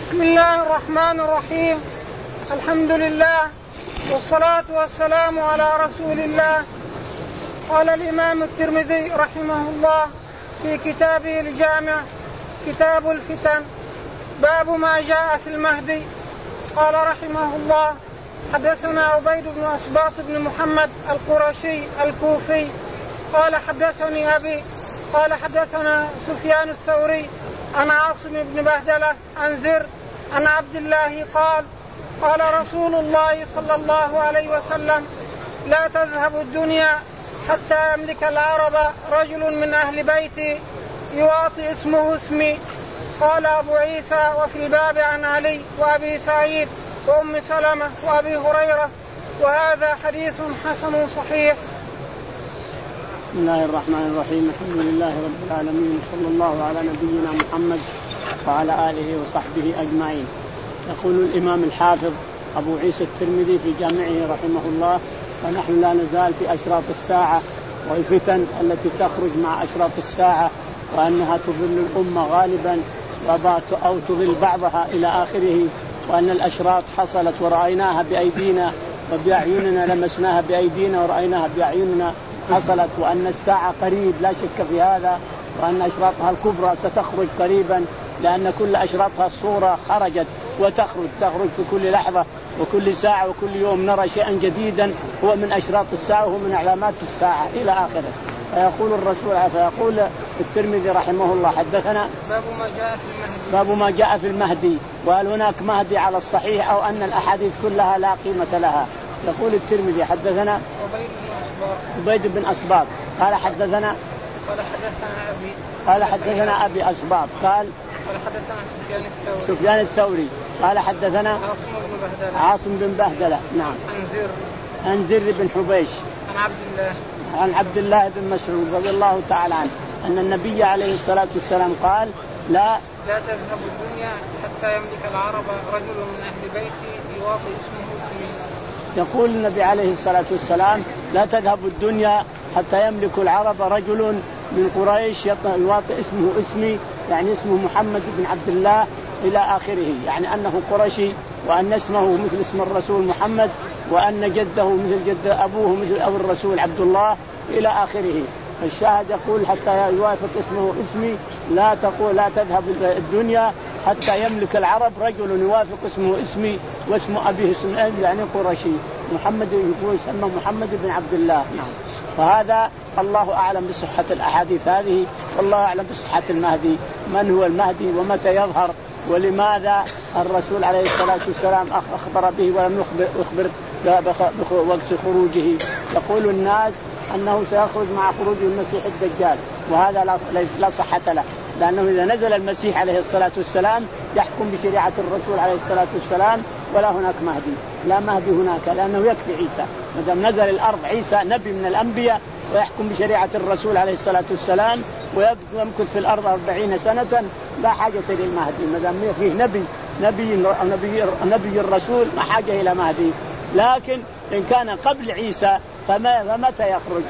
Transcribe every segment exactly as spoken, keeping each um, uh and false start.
بسم الله الرحمن الرحيم. الحمد لله والصلاة والسلام على رسول الله. قال الإمام الترمذي رحمه الله في كتابه الجامع كتاب الفتن باب ما جاء في المهدي. قال رحمه الله حدثنا عبيد بن أسباط بن محمد القرشي الكوفي قال حدثني أبي قال حدثنا سفيان الثوري عن عاصم بن بهدلة عن زر عن عبد الله قال قال رسول الله صلى الله عليه وسلم لا تذهب الدنيا حتى يملك العرب رجل من أهل بيتي يواطئ اسمه اسمي. قال أبو عيسى وفي الباب عن علي وأبي سعيد وأم سلمة وأبي هريرة وهذا حديث حسن صحيح. بسم الله الرحمن الرحيم. الحمد لله رب العالمين صلى الله على نبينا محمد وعلى آله وصحبه أجمعين. يقول الإمام الحافظ أبو عيسى الترمذي في جامعه رحمه الله ونحن لا نزال في أشراط الساعة والفتن التي تخرج مع أشراط الساعة وأنها تضل الأمة غالبا أو تضل بعضها إلى آخره، وأن الأشراط حصلت ورأيناها بأيدينا وبأعيننا لمسناها بأيدينا ورأيناها بأعيننا حصلت، وأن الساعة قريب لا شك في هذا، وأن أشراطها الكبرى ستخرج قريبا لأن كل أشراطها الصورة خرجت وتخرج تخرج في كل لحظة وكل ساعة وكل يوم نرى شيئا جديدا هو من أشراط الساعة وهو من علامات الساعة إلى آخره. فيقول الرسول فيقول الترمذي رحمه الله حدثنا باب ما جاء في المهدي باب ما جاء في المهدي وهل هناك مهدي على الصحيح أو أن الأحاديث كلها لا قيمة لها. يقول الترمذي حدثنا عبيد بن أسباط قال حدثنا قال حدثنا أبي قال حدثنا أبي أسباط قال قال حدثنا سفيان الثوري سفيان الثوري قال حدثنا عاصم بن بهدلة عاصم بن بهدلة نعم عن زر عن زر بن حبيش عن عبد الله عن عبد الله بن مسعود رضي الله تعالى عنه أن النبي عليه الصلاة والسلام قال لا لا تذهب الدنيا حتى يملك العرب رجل من أهل بيتي يواطئ اسمه اسمي. يقول النبي عليه الصلاة والسلام لا تذهب الدنيا حتى يملك العرب رجل من قريش يواطئ اسمه اسمي، يعني اسمه محمد بن عبد الله إلى آخره، يعني أنه قرشي وأن اسمه مثل اسم الرسول محمد وأن جده مثل جد أبوه مثل أبو الرسول عبد الله إلى آخره. الشاهد يقول حتى يوافق اسمه اسمي لا تقول لا تذهب الدنيا حتى يملك العرب رجل يوافق اسمه اسمي واسم أبيه اسم يعني قرشي محمد يقول يسمى محمد بن عبد الله. نعم. فهذا الله أعلم بصحة الأحاديث هذه والله أعلم بصحة المهدي، من هو المهدي ومتى يظهر ولماذا الرسول عليه الصلاة والسلام أخبر به ولم يخبر بوقت خروجه. يقول الناس أنه سيخرج مع خروج المسيح الدجال وهذا لا صحة له، لأنه إذا نزل المسيح عليه الصلاة والسلام يحكم بشريعة الرسول عليه الصلاة والسلام ولا هناك مهدي، لا مهدي هناك لأنه يكفي عيسى ما دام نزل الأرض عيسى نبي من الأنبياء ويحكم بشريعة الرسول عليه الصلاة والسلام ويمكث في الأرض أربعين سنة لا حاجة للمهدي ما دام فيه نبي نبي نبي نبي الرسول ما حاجة إلى مهدي. لكن إن كان قبل عيسى فما فمتى يخرج؟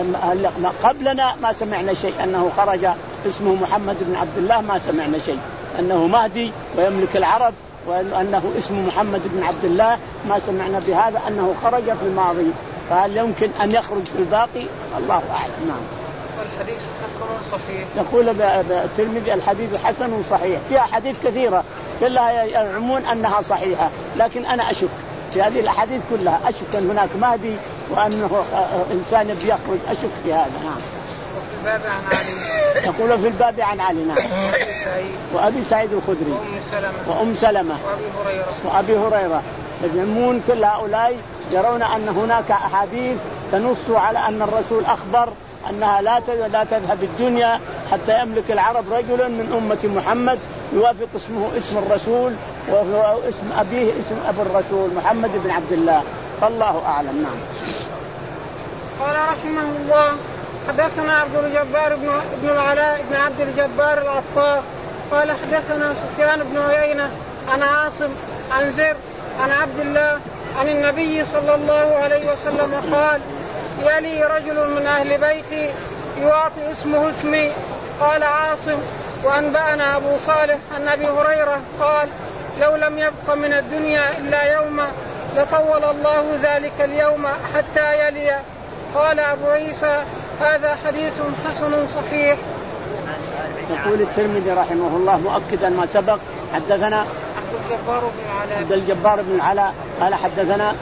قبلنا ما سمعنا شيء أنه خرج اسمه محمد بن عبد الله، ما سمعنا شيء أنه مهدي ويملك العرب وأنه اسمه محمد بن عبد الله، ما سمعنا بهذا أنه خرج في الماضي، فهل يمكن أن يخرج في الباقي؟ الله أعلم. نعم. والحديث حسن صحيح. يقول الترمذي الحديث حسن صحيح، فيها حديث كثيرة كلها يزعمون أنها صحيحة، لكن أنا أشك في هذه الأحاديث كلها، أشك أن هناك مهدي وأنه إنسان بيخرج، أشك في هذا. نعم. وفي الباب عن علي. يقول في الباب عن علي. نعم. وأبي سعيد الخدري وأم سلمة وأم سلمة وأبي هريرة وأبي هريرة يزعمون كل هؤلاء يرون أن هناك أحاديث تنص على أن الرسول أخبر أنها لا لا تذهب الدنيا حتى يملك العرب رجل من أمة محمد يوافق اسمه اسم الرسول واسم أبيه اسم أبو الرسول محمد بن عبد الله، فالله أعلم. نعم. قال رحمه الله حدثنا عبد الجبار بن ابن العلاء بن عبد الجبار العطار قال حدثنا سفيان بن عيينة عن عاصم عن زر عن عبد الله عن النبي صلى الله عليه وسلم قال يلي رجل من أهل بيتي يواطئ اسمه اسمي. قال عاصم وأنبأنا أبو صالح عن أبي هريرة قال لو لم يبق من الدنيا إلا يوما لطول الله ذلك اليوم حتى يلي. قال أبو عيسى هذا حديث حسن صحيح. يقول الترمذي رحمه الله مؤكدا ما سبق حدثنا عبد الجبار بن علاء عبد الجبار بن علاء قال حدثنا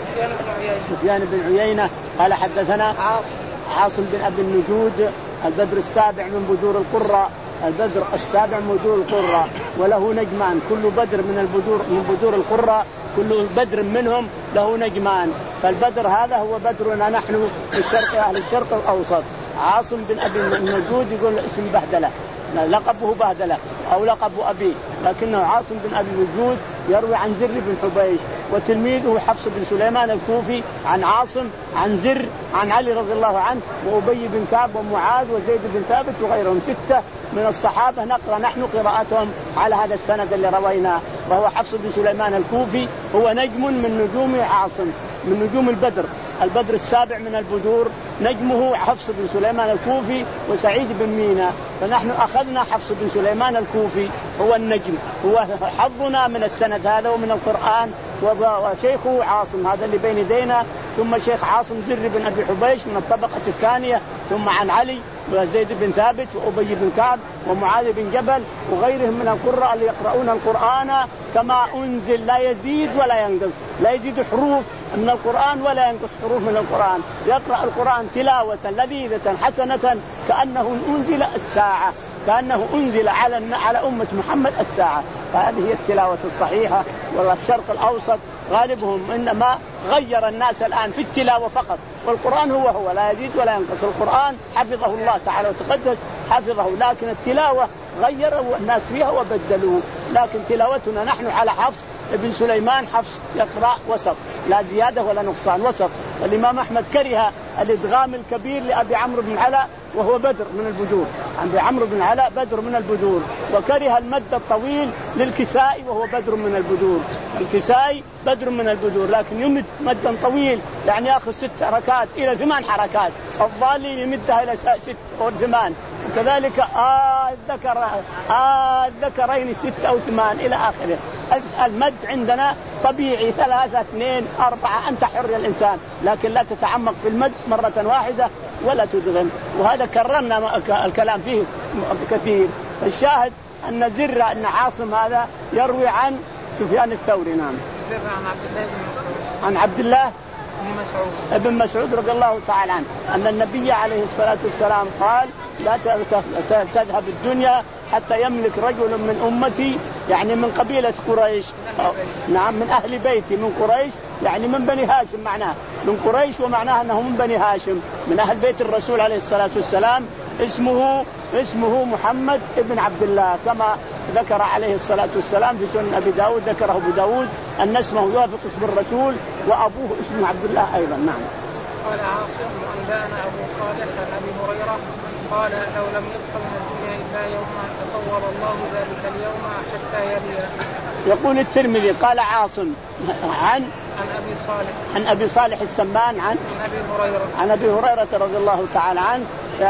سفيان بن عيينة قال حدثنا عاصم عاصم بن أبي النجود البدر السابع من بدور القرى البدر السابع من بدور القرى وله نجمان كل بدر من البدور من بدور القرى كل بدر منهم له نجمان فالبدر هذا هو بدرنا نحن في الشرق أهل الشرق الأوسط. عاصم بن أبي النجود يقول اسم بهدلة لقبه بهدلة أو لقب أبيه لكنه عاصم بن أبي النجود يروي عن زر بن حبيش وتلميذه حفص بن سليمان الكوفي عن عاصم عن زر عن علي رضي الله عنه وأبي بن كعب ومعاذ وزيد بن ثابت وغيرهم ستة من الصحابة نقرأ نحن قراءتهم على هذا السند اللي رويناه وهو حفص بن سليمان الكوفي هو نجم من نجوم عاصم من نجوم البدر البدر السابع من البدور نجمه حفص بن سليمان الكوفي وسعيد بن مينا فنحن أخذنا حفص بن سليمان الكوفي هو النجم هو حظنا من السند هذا ومن القرآن وشيخه عاصم هذا اللي بين يدينا ثم شيخ عاصم زر بن أبي حبيش من الطبقة الثانية ثم عن علي وزيد بن ثابت وأبي بن كعب ومعاذ بن جبل وغيرهم من القراء اللي يقرؤون القرآن كما أنزل لا يزيد ولا ينقص لا يزيد حروف من القرآن ولا ينقص حروف من القرآن يقرأ القرآن تلاوة لذيذة حسنة كأنه أنزل الساعة كأنه أنزل على على أمة محمد الساعة. فهذه هي التلاوة الصحيحة. والشرق الأوسط غالبهم إنما غير الناس الآن في التلاوة فقط والقرآن هو هو لا يزيد ولا ينقص. القرآن حفظه الله تعالى وتقدس حفظه لكن التلاوة غيروا الناس فيها وبدلوه لكن تلاوتنا نحن على حفص ابن سليمان حفص يقرأ وسط لا زيادة ولا نقصان وسط. الإمام أحمد كره الإدغام الكبير لأبي عمرو بن علاء وهو بدر من البدور أبي عمرو بن علاء بدر من البدور وكره المد الطويل للكسائي وهو بدر من البدور الكسائي بدر من البدور لكن يمد مدا طويل يعني يأخذ ست حركات إلى ثمان حركات الضالين يمدها إلى ست أو ثمان وكذلك آه الذكر آه الذكرين ست أو ثمان إلى آخره. المد عندنا طبيعي ثلاثة اثنين أربعة أنت حر الإنسان لكن لا تتعمق في المد مرة واحدة ولا تدغم وهذا كررنا الكلام فيه كثير. الشاهد أن زر أن عاصم هذا يروي عن سفيان الثوري نعم عن عبد الله بن مسعود عن عبد الله بن مسعود ابن مسعود رضي الله تعالى عنه أن النبي عليه الصلاة والسلام قال لا تذهب الدنيا حتى يملك رجل من أمتي يعني من قبيلة قريش نعم من أهل بيتي من قريش يعني من بني هاشم معناه من قريش ومعناه أنه من بني هاشم من أهل بيت الرسول عليه الصلاة والسلام اسمه اسمه محمد ابن عبد الله كما ذكر عليه الصلاة والسلام في سنن أبي داود ذكره أبو داود أن اسمه يوافق اسم الرسول وأبوه اسمه عبد الله أيضا نعم. قال عاصم أنبأنا أبو صالح عن أبي هريرة قال لو لم يبق من الدنيا إلا يوما تطول الله ذلك اليوم حتى يلي. يقول الترمذي قال عاصم عن عن أبي صالح عن أبي صالح السمان عن عن أبي هريرة عن أبي هريرة رضي الله تعالى عنه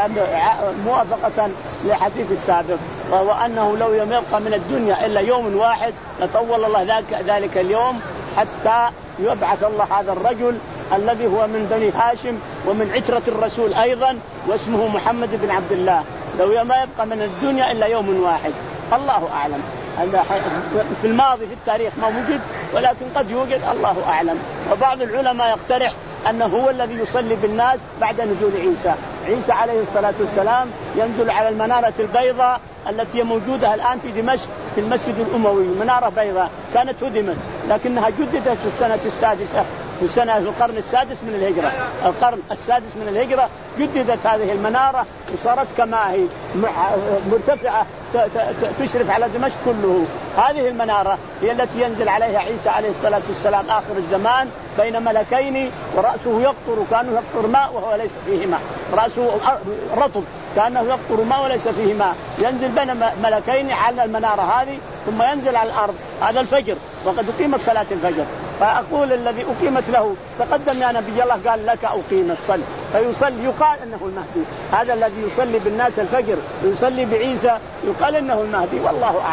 موافقة لحديث السابق وهو أنه لو لم يبقى من الدنيا إلا يوم واحد لطول الله ذلك, ذلك اليوم حتى يبعث الله هذا الرجل الذي هو من بني هاشم ومن عترة الرسول أيضا واسمه محمد بن عبد الله. لو ما يبقى من الدنيا إلا يوم واحد الله أعلم في الماضي في التاريخ ما وجد ولكن قد يوجد الله أعلم. وبعض العلماء يقترح أنه هو الذي يصلي بالناس بعد نزول عيسى عيسى عليه الصلاة والسلام ينزل على المنارة البيضاء التي موجودة الآن في دمشق في المسجد الأموي منارة بيضاء كانت هدمت لكنها جددت في السنة السادسة في سنة القرن السادس من الهجرة القرن السادس من الهجرة جددت هذه المنارة وصارت كما هي مرتفعة تشرف على دمشق كله. هذه المنارة هي التي ينزل عليها عيسى عليه الصلاة والسلام آخر الزمان بين ملكين ورأسه يقطر كانه يقطر ماء وهو ليس فيه ماء رأسه رطب كأنه يقطر ماء وليس فيه ماء ينزل بين ملكين على المنارة هذه ثم ينزل على الأرض هذا الفجر وقد أقيمت صلاة الفجر فأقول الذي أقيمت له تقدم يا نبي الله قال لك أقيمت صل فيصلي يقال إنه المهدي هذا الذي يصلي بالناس الفجر ويصلي بعيسى يقال إنه المهدي والله أعلم.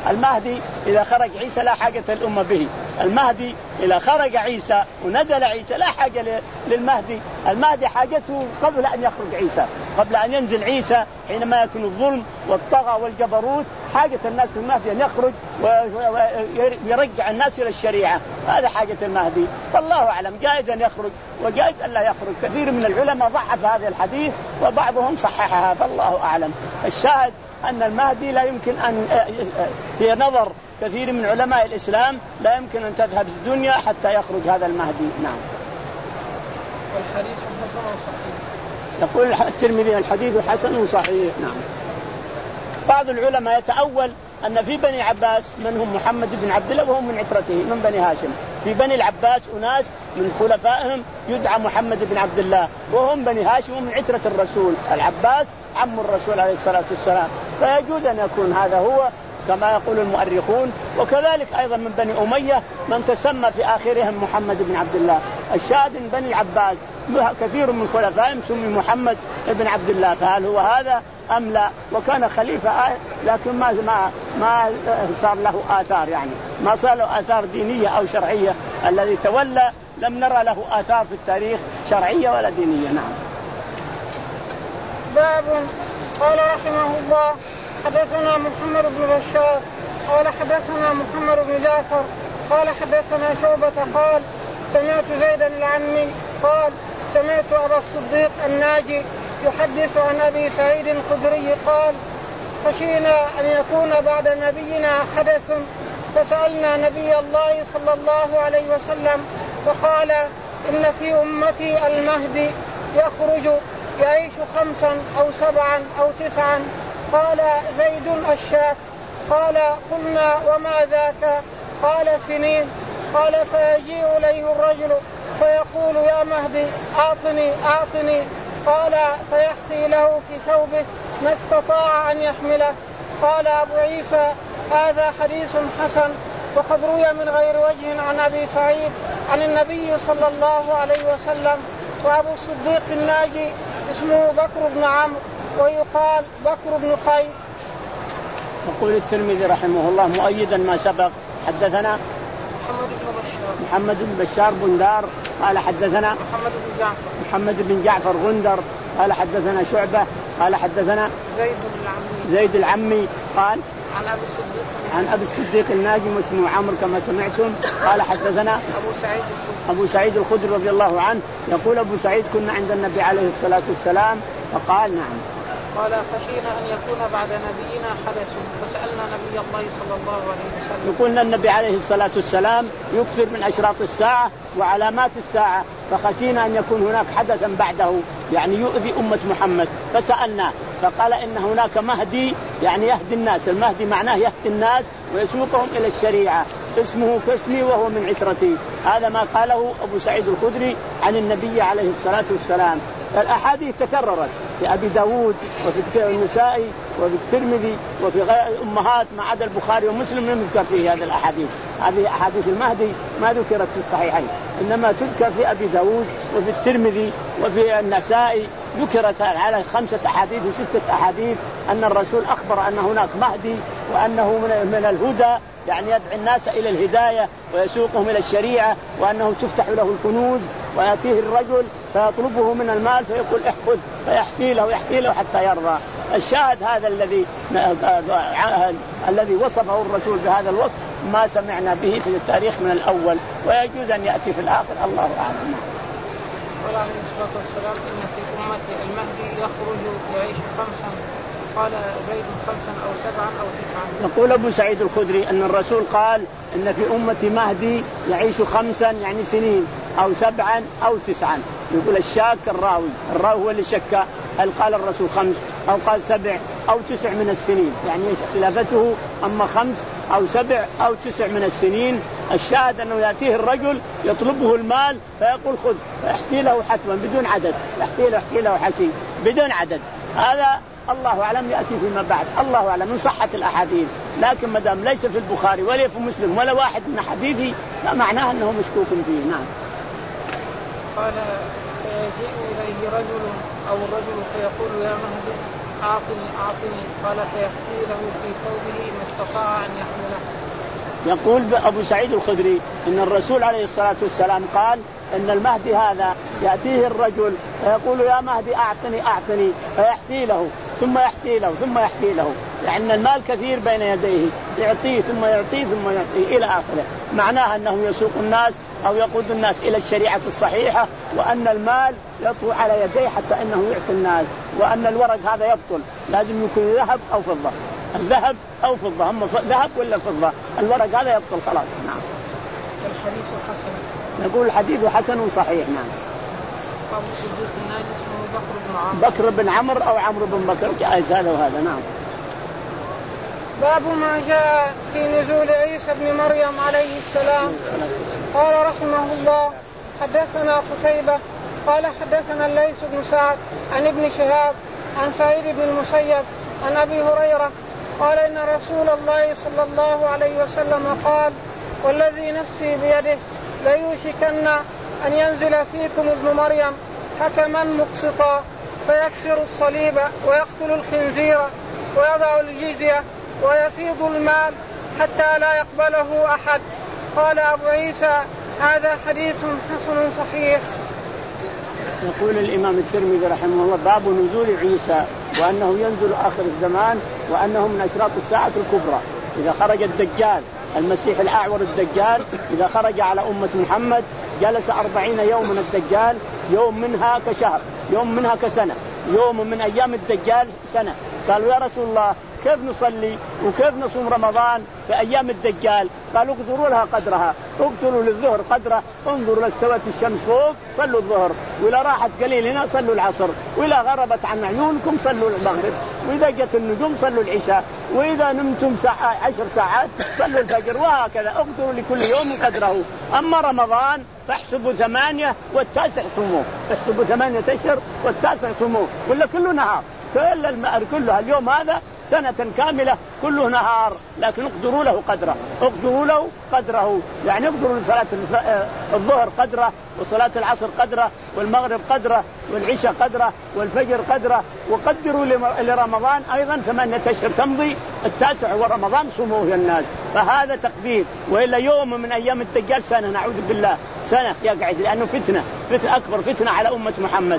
المهدي إذا خرج عيسى لا حاجة الأمة به. المهدي إذا خرج عيسى ونزل عيسى لا حاجة للمهدي. المهدي حاجته قبل أن يخرج عيسى، قبل أن ينزل عيسى حينما يكون الظلم والطغى والجبروت، حاجة الناس المهدي أن يخرج ويرجع الناس إلى الشريعة. هذا حاجة المهدي. فالله أعلم، جائز أن يخرج وجائز أن لا يخرج. كثير من العلماء ضعف هذا الحديث وبعضهم صححها، فالله أعلم. الشاهد أن المهدي لا يمكن أن، في نظر كثير من علماء الإسلام، لا يمكن أن تذهب الدنيا حتى يخرج هذا المهدي. نعم. والحديث حسن وصحيح. يقول الترمذي الحديث حسن وصحيح. نعم. بعض العلماء يتأول أن في بني عباس من هم محمد بن عبد الله وهم من عترته من بني هاشم. في بني العباس أناس من خلفائهم يدعى محمد بن عبد الله وهم بني هاشم ومن عترة الرسول. العباس عم الرسول عليه الصلاة والسلام، فيجوز أن يكون هذا هو كما يقول المؤرخون. وكذلك أيضا من بني أمية من تسمى في آخرهم محمد بن عبد الله. الشاهد من بني العباس كثير من خلفائهم سمي محمد بن عبد الله، فهل هو هذا أم لا؟ وكان خليفة لكن ما ما ما صار له آثار، يعني ما صار له آثار دينية أو شرعية. الذي تولى لم نرى له آثار في التاريخ شرعية ولا دينية. نعم. باب. قال رحمه الله: حدثنا محمد بن بشار قال حدثنا محمد بن جعفر قال حدثنا شعبة قال سمعت زيد العمي قال سمعت أبا الصديق الناجي يحدث عن أبي سعيد الخدري قال: خشينا أن يكون بعد نبينا حدث فسألنا نبي الله صلى الله عليه وسلم فقال: إن في أمتي المهدي يخرج يعيش خمسا أو سبعا أو تسعا. قال زيد الشاك. قال: قلنا وما ذاك؟ قال: سنين. قال: فيجيء إليه الرجل فيقول: يا مهدي أعطني أعطني. قال: فيحثي له في ثوبه ما استطاع أن يحمله. قال أبو عيسى: هذا حديث حسن، وقد روي من غير وجه عن أبي سعيد عن النبي صلى الله عليه وسلم. وأبو الصديق الناجي اسمه بكر بن عمرو ويقال بكر بن قيس. يقول الترمذي رحمه الله مؤيدا ما سبق: حدثنا محمد بن بشار محمد بن بشار بندار قال حدثنا محمد بن جعفر محمد بن جعفر غندر قال حدثنا شعبة قال حدثنا زيد العمي زيد العمي قال عن أبي الصديق عن أبي الصديق الناجي اسمه عمرو كما سمعتم قال حدثنا أبو سعيد أبو سعيد الخدري رضي الله عنه يقول أبو سعيد: كنا عند النبي عليه الصلاة والسلام فقال: نعم. قال: خشينا أن يكون بعد نبينا حدث فسألنا نبي الله صلى الله عليه وسلم. يقول النبي عليه الصلاة والسلام يكثر من أشراط الساعة وعلامات الساعة، فخشينا أن يكون هناك حدثا بعده يعني يؤذي أمة محمد، فسألنا فقال: إن هناك مهدي يعني يهدي الناس. المهدي معناه يهدي الناس ويسوقهم إلى الشريعة، اسمه كاسمي وهو من عترتي. هذا ما قاله أبو سعيد الخدري عن النبي عليه الصلاة والسلام. الأحاديث تكررت في أبي داود وفي النسائي وفي الترمذي وفي غير أمهات ما عدا البخاري ومسلم لم يذكر فيه هذه الأحاديث. هذه أحاديث المهدي ما ذكرت في الصحيحين، إنما تذكر في أبي داود وفي الترمذي وفي النسائي. ذكرت على خمسة أحاديث وستة أحاديث أن الرسول أخبر أن هناك مهدي وأنه من الهدى، يعني يدعي الناس إلى الهداية ويسوقهم إلى الشريعة، وأنه تفتح له الكنوز ويأتيه الرجل فيطلبه من المال فيقول احفظ، فيحكي له يحكي له حتى يرضى. الشاهد هذا الذي الذي وصفه الرسول بهذا الوصف ما سمعنا به في التاريخ من الأول، ويجوز أن يأتي في الآخر، الله أعلم. قال عليه الصلاة والسلام: إن في أمتي المهدي يخرج يعيش خمسا. قال زيد: خمسا أو سبعا أو تسعا. يقول أبو سعيد الخدري أن الرسول قال: إن في أمتي مهدي يعيش خمسا يعني سنين أو سبعا أو تسعا. يقول الشاك الراوي الراوي هو اللي شك هل قال الرسول خمس أو قال سبع أو تسع من السنين، يعني خلافته أما خمس أو سبع أو تسع من السنين. الشاهد أنه يأتيه الرجل يطلبه المال فيقول خذ، فيحكي له حتما بدون عدد، يحكي له يحكي له حكي بدون عدد. هذا الله أعلم يأتي فيما بعد، الله أعلم من صحة الأحاديث، لكن ما دام ليس في البخاري ولا في مسلم ولا واحد من حديثه لا معناه أنه مشكوك فيه. نعم. قال: فيجيء إليه رجل أو الرجل فيقول: يا مهدي أعطني أعطني قال فيحكي له في ثوبه إن استطاع أن يحمله. يقول أبو سعيد الخدري إن الرسول عليه الصلاة والسلام قال إن المهدي هذا يأتيه الرجل فيقول يا مهدي أعطني أعطني فيحكي له ثم يحكي له ثم يحكي له، لأن يعني المال كثير بين يديه يعطيه ثم يعطيه ثم يعطيه إلى آخره. معناها أنه يسوق الناس أو يقود الناس إلى الشريعة الصحيحة، وأن المال يطوي على يديه حتى أنه يعطي الناس، وأن الورق هذا يبطل لازم يكون ذهب أو فضة، الذهب أو فضة، هم ذهب ولا فضة، الورق هذا يبطل خلاص. نعم. الحديث حسن. نقول الحديث حسن صحيح. نعم. بكر بن عمرو أو عمرو بن بكر جائز هذا وهذا. نعم. باب ما جاء في نزول عيسى بن مريم عليه السلام. قال رحمه الله حدثنا قتيبة قال حدثنا الليث بن سعد عن ابن شهاب عن سعيد بن المسيب عن أبي هريرة قال إن رسول الله صلى الله عليه وسلم قال والذي نفسي بيده ليوشكن أن ينزل فيكم ابن مريم حكما مقسطا فيكسر الصليب ويقتل الخنزير ويضع الجزية ويفيض المال حتى لا يقبله أحد. قال أبو عيسى هذا حديث حسن صحيح. يقول الإمام الترمذي رحمه الله باب نزول عيسى وأنه ينزل آخر الزمان وأنه من أشراط الساعة الكبرى. إذا خرج الدجال المسيح الأعور الدجال إذا خرج على أمة محمد جلس أربعين يوم من الدجال، يوم منها كشهر، يوم منها كسنة، يوم من أيام الدجال سنة. قالوا يا رسول الله كيف نصلي وكيف نصوم رمضان في أيام الدجال؟ قالوا اقدروا لها قدرها، اقدروا للظهر قدره، انظروا لاستوت الشمس فوق صلوا الظهر، وإذا راحت قليل هنا صلوا العصر، وإذا غربت عن عيونكم صلوا المغرب، وإذا جت النجوم صلوا العشاء، وإذا نمتم ساعة عشر ساعات صلوا الفجر، وهكذا اقدروا لكل يوم قدره. أما رمضان فاحسبوا ثمانية والتاسع صوموه، احسبوا ثمانية أشهر والتاسع صوموه، ولا كله نهار، كل المأر كلها اليوم هذا سنة كاملة كله نهار، لكن اقدروا له قدره، اقدروا له قدره، يعني اقدروا لصلاة الظهر قدره، وصلاة العصر قدره، والمغرب قدره، والعشاء قدره، والفجر قدره، وقدروا لرمضان أيضا ثمانية أشهر تمضي، التاسع ورمضان صوموه يا الناس، فهذا تقدير. وإلا يوم من أيام الدجال سنة نعوذ بالله سنة يقعد، لأنه فتنة فتنة أكبر فتنة على أمة محمد،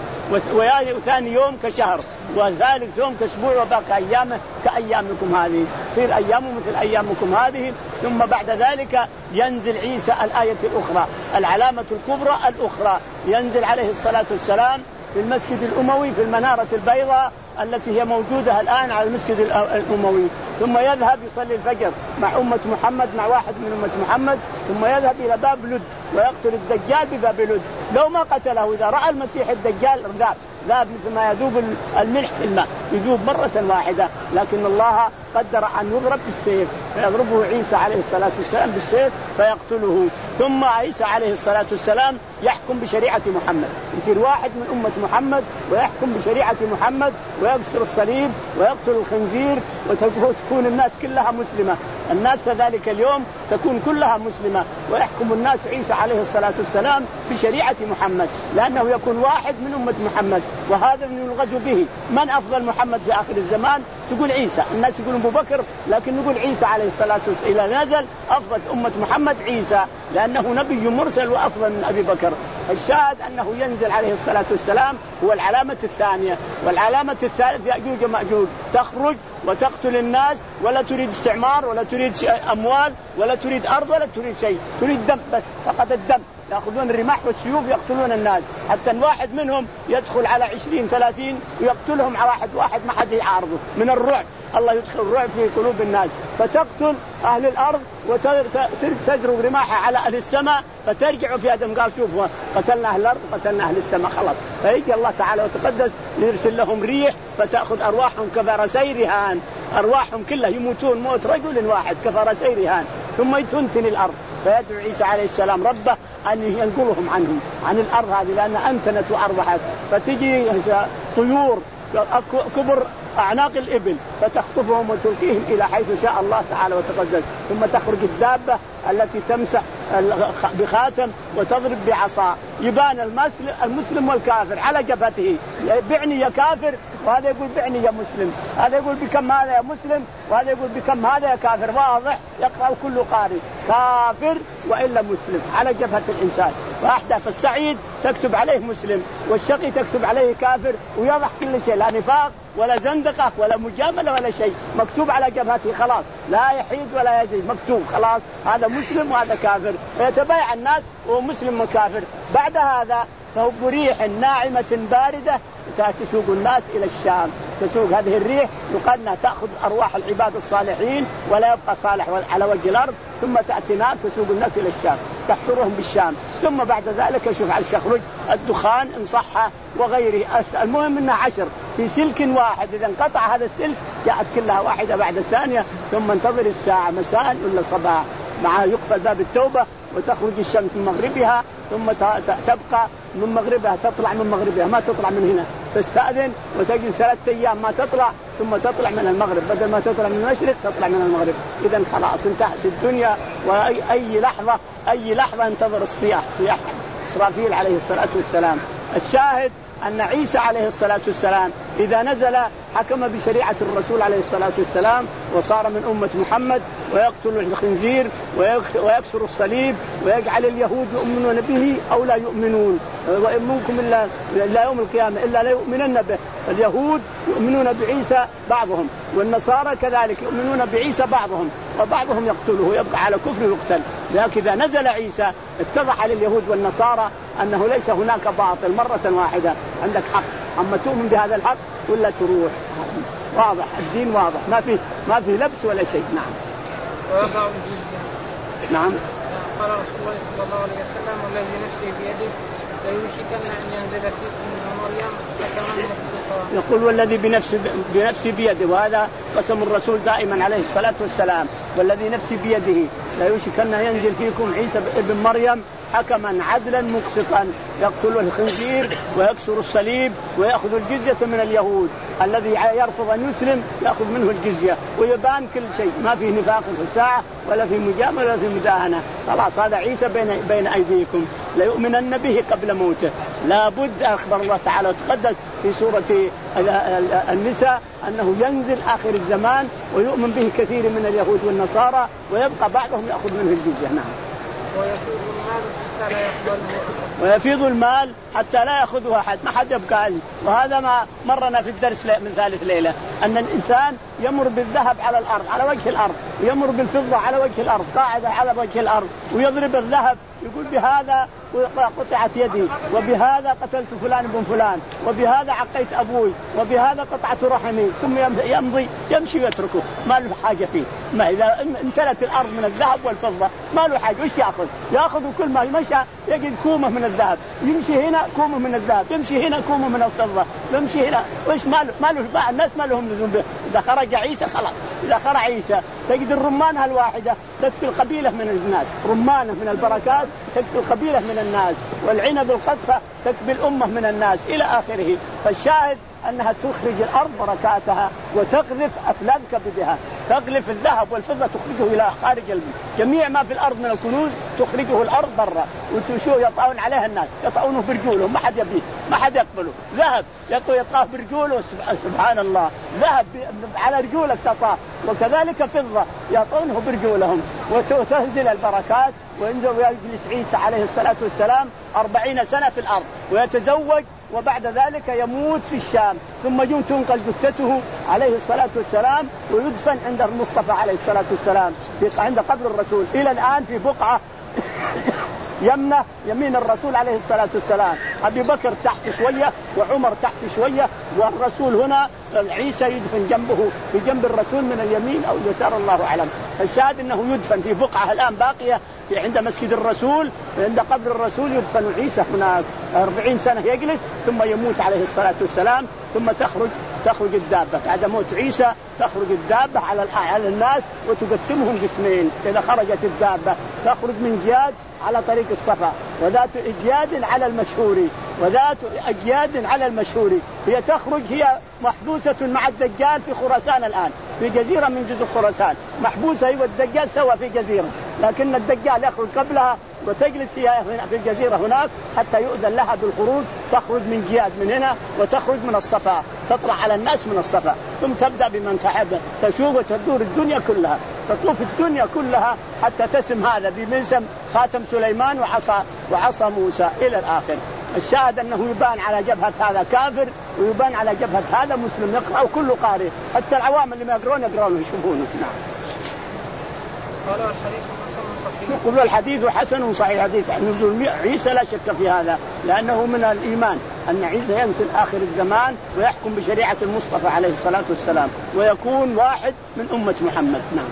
وثاني يوم كشهر، وثالث يوم كأسبوع، وباقي أيامه كأيامكم هذه، تصير أيامه مثل أيامكم هذه. ثم بعد ذلك ينزل عيسى الآية الأخرى، العلامة الكبرى الأخرى، ينزل عليه الصلاة والسلام في المسجد الأموي في المنارة البيضاء التي هي موجودة الآن على المسجد الأموي، ثم يذهب يصلي الفجر مع أمة محمد، مع واحد من أمة محمد، ثم يذهب إلى باب لد ويقتل الدجال بباب لد. لو ما قتله إذا رأى المسيح الدجال ذاب ذاب مثل ما يذوب الملح في الماء، يذوب مرة واحدة، لكن الله قدر أن يضرب بالسيف، فيضربه عيسى عليه الصلاة والسلام بالسيف فيقتله. ثم عيسى عليه الصلاة والسلام يحكم بشريعة محمد، يصير واحد من أمة محمد ويحكم بشريعة محمد، ويكسر الصليب ويقتل الخنزير، وتكون الناس كلها مسلمة. الناس ذلك اليوم تكون كلها مسلمة، ويحكم الناس عيسى عليه الصلاة والسلام بشريعة محمد، لأنه يكون واحد من أمة محمد، وهذا من الغزو به. من أفضل محمد في آخر الزمان؟ تقول عيسى، الناس يقولون أبو بكر، لكن نقول عيسى عليه الصلاة والسلام. إذا نزل أفضل أمة محمد عيسى، لأنه نبي مرسل وأفضل من أبي بكر. الشاهد أنه ينزل عليه الصلاة والسلام هو العلامة الثانية. والعلامة الثالثة يأجوج ومأجوج، تخرج وتقتل الناس، ولا تريد استعمار ولا تريد أموال ولا تريد أرض ولا تريد شيء، تريد دم بس، فقط الدم. يأخذون الرماح والسيوف يقتلون الناس، حتى الواحد منهم يدخل على عشرين ثلاثين ويقتلهم على واحد واحد ما حد يعارضه من الرعب. الله يدخل الرعب في قلوب الناس، فتقتل أهل الأرض وتضرب رماحها على أهل السماء، فترجع في آدم قال شوفوا قتلنا أهل الأرض قتلنا أهل السماء خلاص. فيجي الله تعالى وتقدس يرسل لهم ريح فتأخذ أرواحهم كفرسي رهان، أرواحهم كلها يموتون موت رجل واحد كفرسي رهان، ثم تنتن الأرض. فيدعو عيسى عليه السلام ربه أن ينقلهم عنهم عن الأرض هذه، لأن أنتنت وأربحت. فتجي طيور كبر أعناق الإبل فتخطفهم وتلقيهم إلى حيث شاء الله تعالى وتقدس. ثم تخرج الدابة التي تمسح بخاتم وتضرب بعصا، يبان المسلم والكافر على جبهته، بعني يا كافر وهذا يقول بعني يا مسلم، هذا يقول بكم هذا يا مسلم، وهذا يقول بكم هذا يا كافر. واضح يقرأ كل قارئ كافر وإلا مسلم على جبهة الإنسان. وأحدى فالسعيد تكتب عليه مسلم، والشقي تكتب عليه كافر، ويضح كل شيء، لا نفاق ولا زندقة ولا مجاملة ولا شيء، مكتوب على جبهته خلاص، لا يحيد ولا يجيد، مكتوب خلاص هذا مسلم وهذا كافر، فيتبايع الناس ومسلم وكافر. بعد هذا فهو بريح ناعمة باردة تسوق الناس إلى الشام. تسوق هذه الريح يقال أنها تأخذ أرواح العباد الصالحين ولا يبقى صالح على وجه الأرض، ثم تأتي نار تسوق الناس إلى الشام تحشرهم بالشام. ثم بعد ذلك يشوف على يخرج الدخان إن صح وغيره. المهم أنها عشر في سلك واحد، إذا انقطع هذا السلك جاءت كلها واحدة بعد الثانية. ثم انتظر الساعة مساء ولا صباح، مع يقفل باب التوبة وتخرج الشمس من مغربها، ثم تبقى من مغربها، تطلع من مغربها ما تطلع من هنا، تستأذن وتجلس ثلاثة أيام ما تطلع، ثم تطلع من المغرب، بدل ما تطلع من المشرق تطلع من المغرب. إذن خلاص انتهت الدنيا. وأي أي لحظة أي لحظة انتظر الصياح، صياح إسرافيل عليه الصلاة والسلام. الشاهد أن عيسى عليه الصلاة والسلام إذا نزل حكم بشريعة الرسول عليه الصلاة والسلام، وصار من أمة محمد، ويقتل الخنزير ويكسر الصليب، ويجعل اليهود يؤمنون به أو لا يؤمنون، وإن منكم إلا, إلا يوم القيامة إلا لا يؤمنن به. اليهود يؤمنون بعيسى بعضهم، والنصارى كذلك يؤمنون بعيسى بعضهم، وبعضهم يقتله يبقى على كفر يقتل. لكن إذا نزل عيسى اتضح لليهود والنصارى أنه ليس هناك باطل، مرة واحدة عندك حق، أما تؤمن بهذا الحق ولا تروح. واضح الدين واضح، ما فيه ما فيه لبس ولا شيء. نعم. نعم. قال رسول الله صلى الله عليه وسلم: والذي نفسي بيده ليوشكن أن ينزل فيكم ابن مريم فكمن مصدقا. يقول والذي بنفسي بنفسي بيده، وهذا قسم الرسول دائما عليه الصلاة والسلام، والذي نفسي بيده ليوشكن أن ينزل فيكم عيسى ابن مريم حكما عدلا مقسطا يقتل الخنزير ويكسر الصليب ويأخذ الجزية من اليهود. الذي يرفض أن يسلم يأخذ منه الجزية، ويبان كل شيء، ما فيه نفاق في الساعة ولا في مجاملة ولا في مداهنة. خلاص هذا عيسى بين بين أيديكم، ليؤمنن به قبل موته. لا بد أخبر الله تعالى وتقدس في سورة النساء أنه ينزل آخر الزمان ويؤمن به كثير من اليهود والنصارى، ويبقى بعضهم يأخذ منه الجزية. نعم. ويفيض المال حتى لا يأخذه أحد، ما حد يبقى عليه. وهذا ما مرنا في الدرس من ثالث ليلة، أن الإنسان يمر بالذهب على الأرض على وجه الأرض، ويمر بالفضة على وجه الأرض قاعدة على وجه الأرض، ويضرب الذهب يقول بهذا قطعت يدي، وبهذا قتلت فلان بن فلان، وبهذا عقيت أبوي، وبهذا قطعت رحمي، ثم يمضي يمشي ويتركه، ما له حاجة فيه. ما إذا امتلت الأرض من الذهب والفضة ما له حاجة، وش يأخذ؟ يأخذ كل ما يمشى يجد كومة من الذهب، يمشي هنا كومة من الذهب، يمشي هنا كومة من الفضة، يمشي هنا، وش ما له؟ ما له الناس ما لهم لزوم به. إذا خرج عيسى خلاص، إذا خرج عيسى تجد الرمانة الواحدة تكفي القبيلة من الناس، رمانة من البركات تكفي القبيلة من الناس، والعنب القطفة تكفي الأمة من الناس إلى آخره. فالشاهد أنها تخرج الأرض بركاتها وتقذف أفلاك كبدها، تغلف الذهب والفضة تخرجه إلى خارج جميع ما في الأرض من الكنوز، تخرجه الأرض برا، وتشوف يطعون عليها الناس، يطعونه برجولهم، ما حد يبيه ما حد يقبله. ذهب يطعه برجوله، سبحان الله، ذهب على رجولك تطاه، وكذلك فضة يطعونه برجولهم، وتنزل البركات. وينزل ويجلس عيسى عليه الصلاة والسلام أربعين سنة في الأرض ويتزوج، وبعد ذلك يموت في الشام، ثم تنقل جثته عليه الصلاة والسلام ويدفن عند المصطفى عليه الصلاة والسلام عند قبر الرسول. إلى الآن في بقعة يمنة يمين الرسول عليه الصلاة والسلام، أبي بكر تحت شوية وعمر تحت شوية، والرسول هنا عيسى يدفن جنبه في جنب الرسول من اليمين أو اليسار الله أعلم. الشاهد أنه يدفن في بقعة الآن باقية في عند مسجد الرسول، عند قبر الرسول يدفن عيسى هناك أربعين سنة يجلس، ثم يموت عليه الصلاة والسلام، ثم تخرج تخرج الدابة بعد موت عيسى، تخرج الدابة على على الناس وتقسمهم قسمين. إذا خرجت الدابة تخرج من جياد على طريق الصفا، وذات إجياد على المشهور، وذات أجياد على المشهور. هي تخرج هي محبوسة مع الدجال في خراسان الآن، في جزيرة من جزر خراسان محبوسة هي والدجال سوا في جزيرة، لكن الدجال يخرج قبلها وتجلس هي في الجزيرة هناك حتى يؤذن لها بالخروج، تخرج من جياد من هنا وتخرج من الصفا، تطلع على الناس من الصفا، ثم تبدأ بمن تحب تشوف وتدور الدنيا كلها، تطوف الدنيا كلها حتى تسم هذا بمسم خاتم سليمان وعصا وعصا موسى إلى الآخر. الشاهد أنه يبان على جبهة هذا كافر ويبان على جبهة هذا مسلم، يقرأ وكل قارئ، حتى العوام اللي ما يقرون يقرون يشوفونه. نعم. قال الحديث حسن صحيح. يقول الحديث حسن صحيح، حديث نزول عيسى لا شك في هذا، لأنه من الإيمان أن عيسى ينزل آخر الزمان ويحكم بشريعة المصطفى عليه الصلاة والسلام ويكون واحد من أمة محمد. نعم.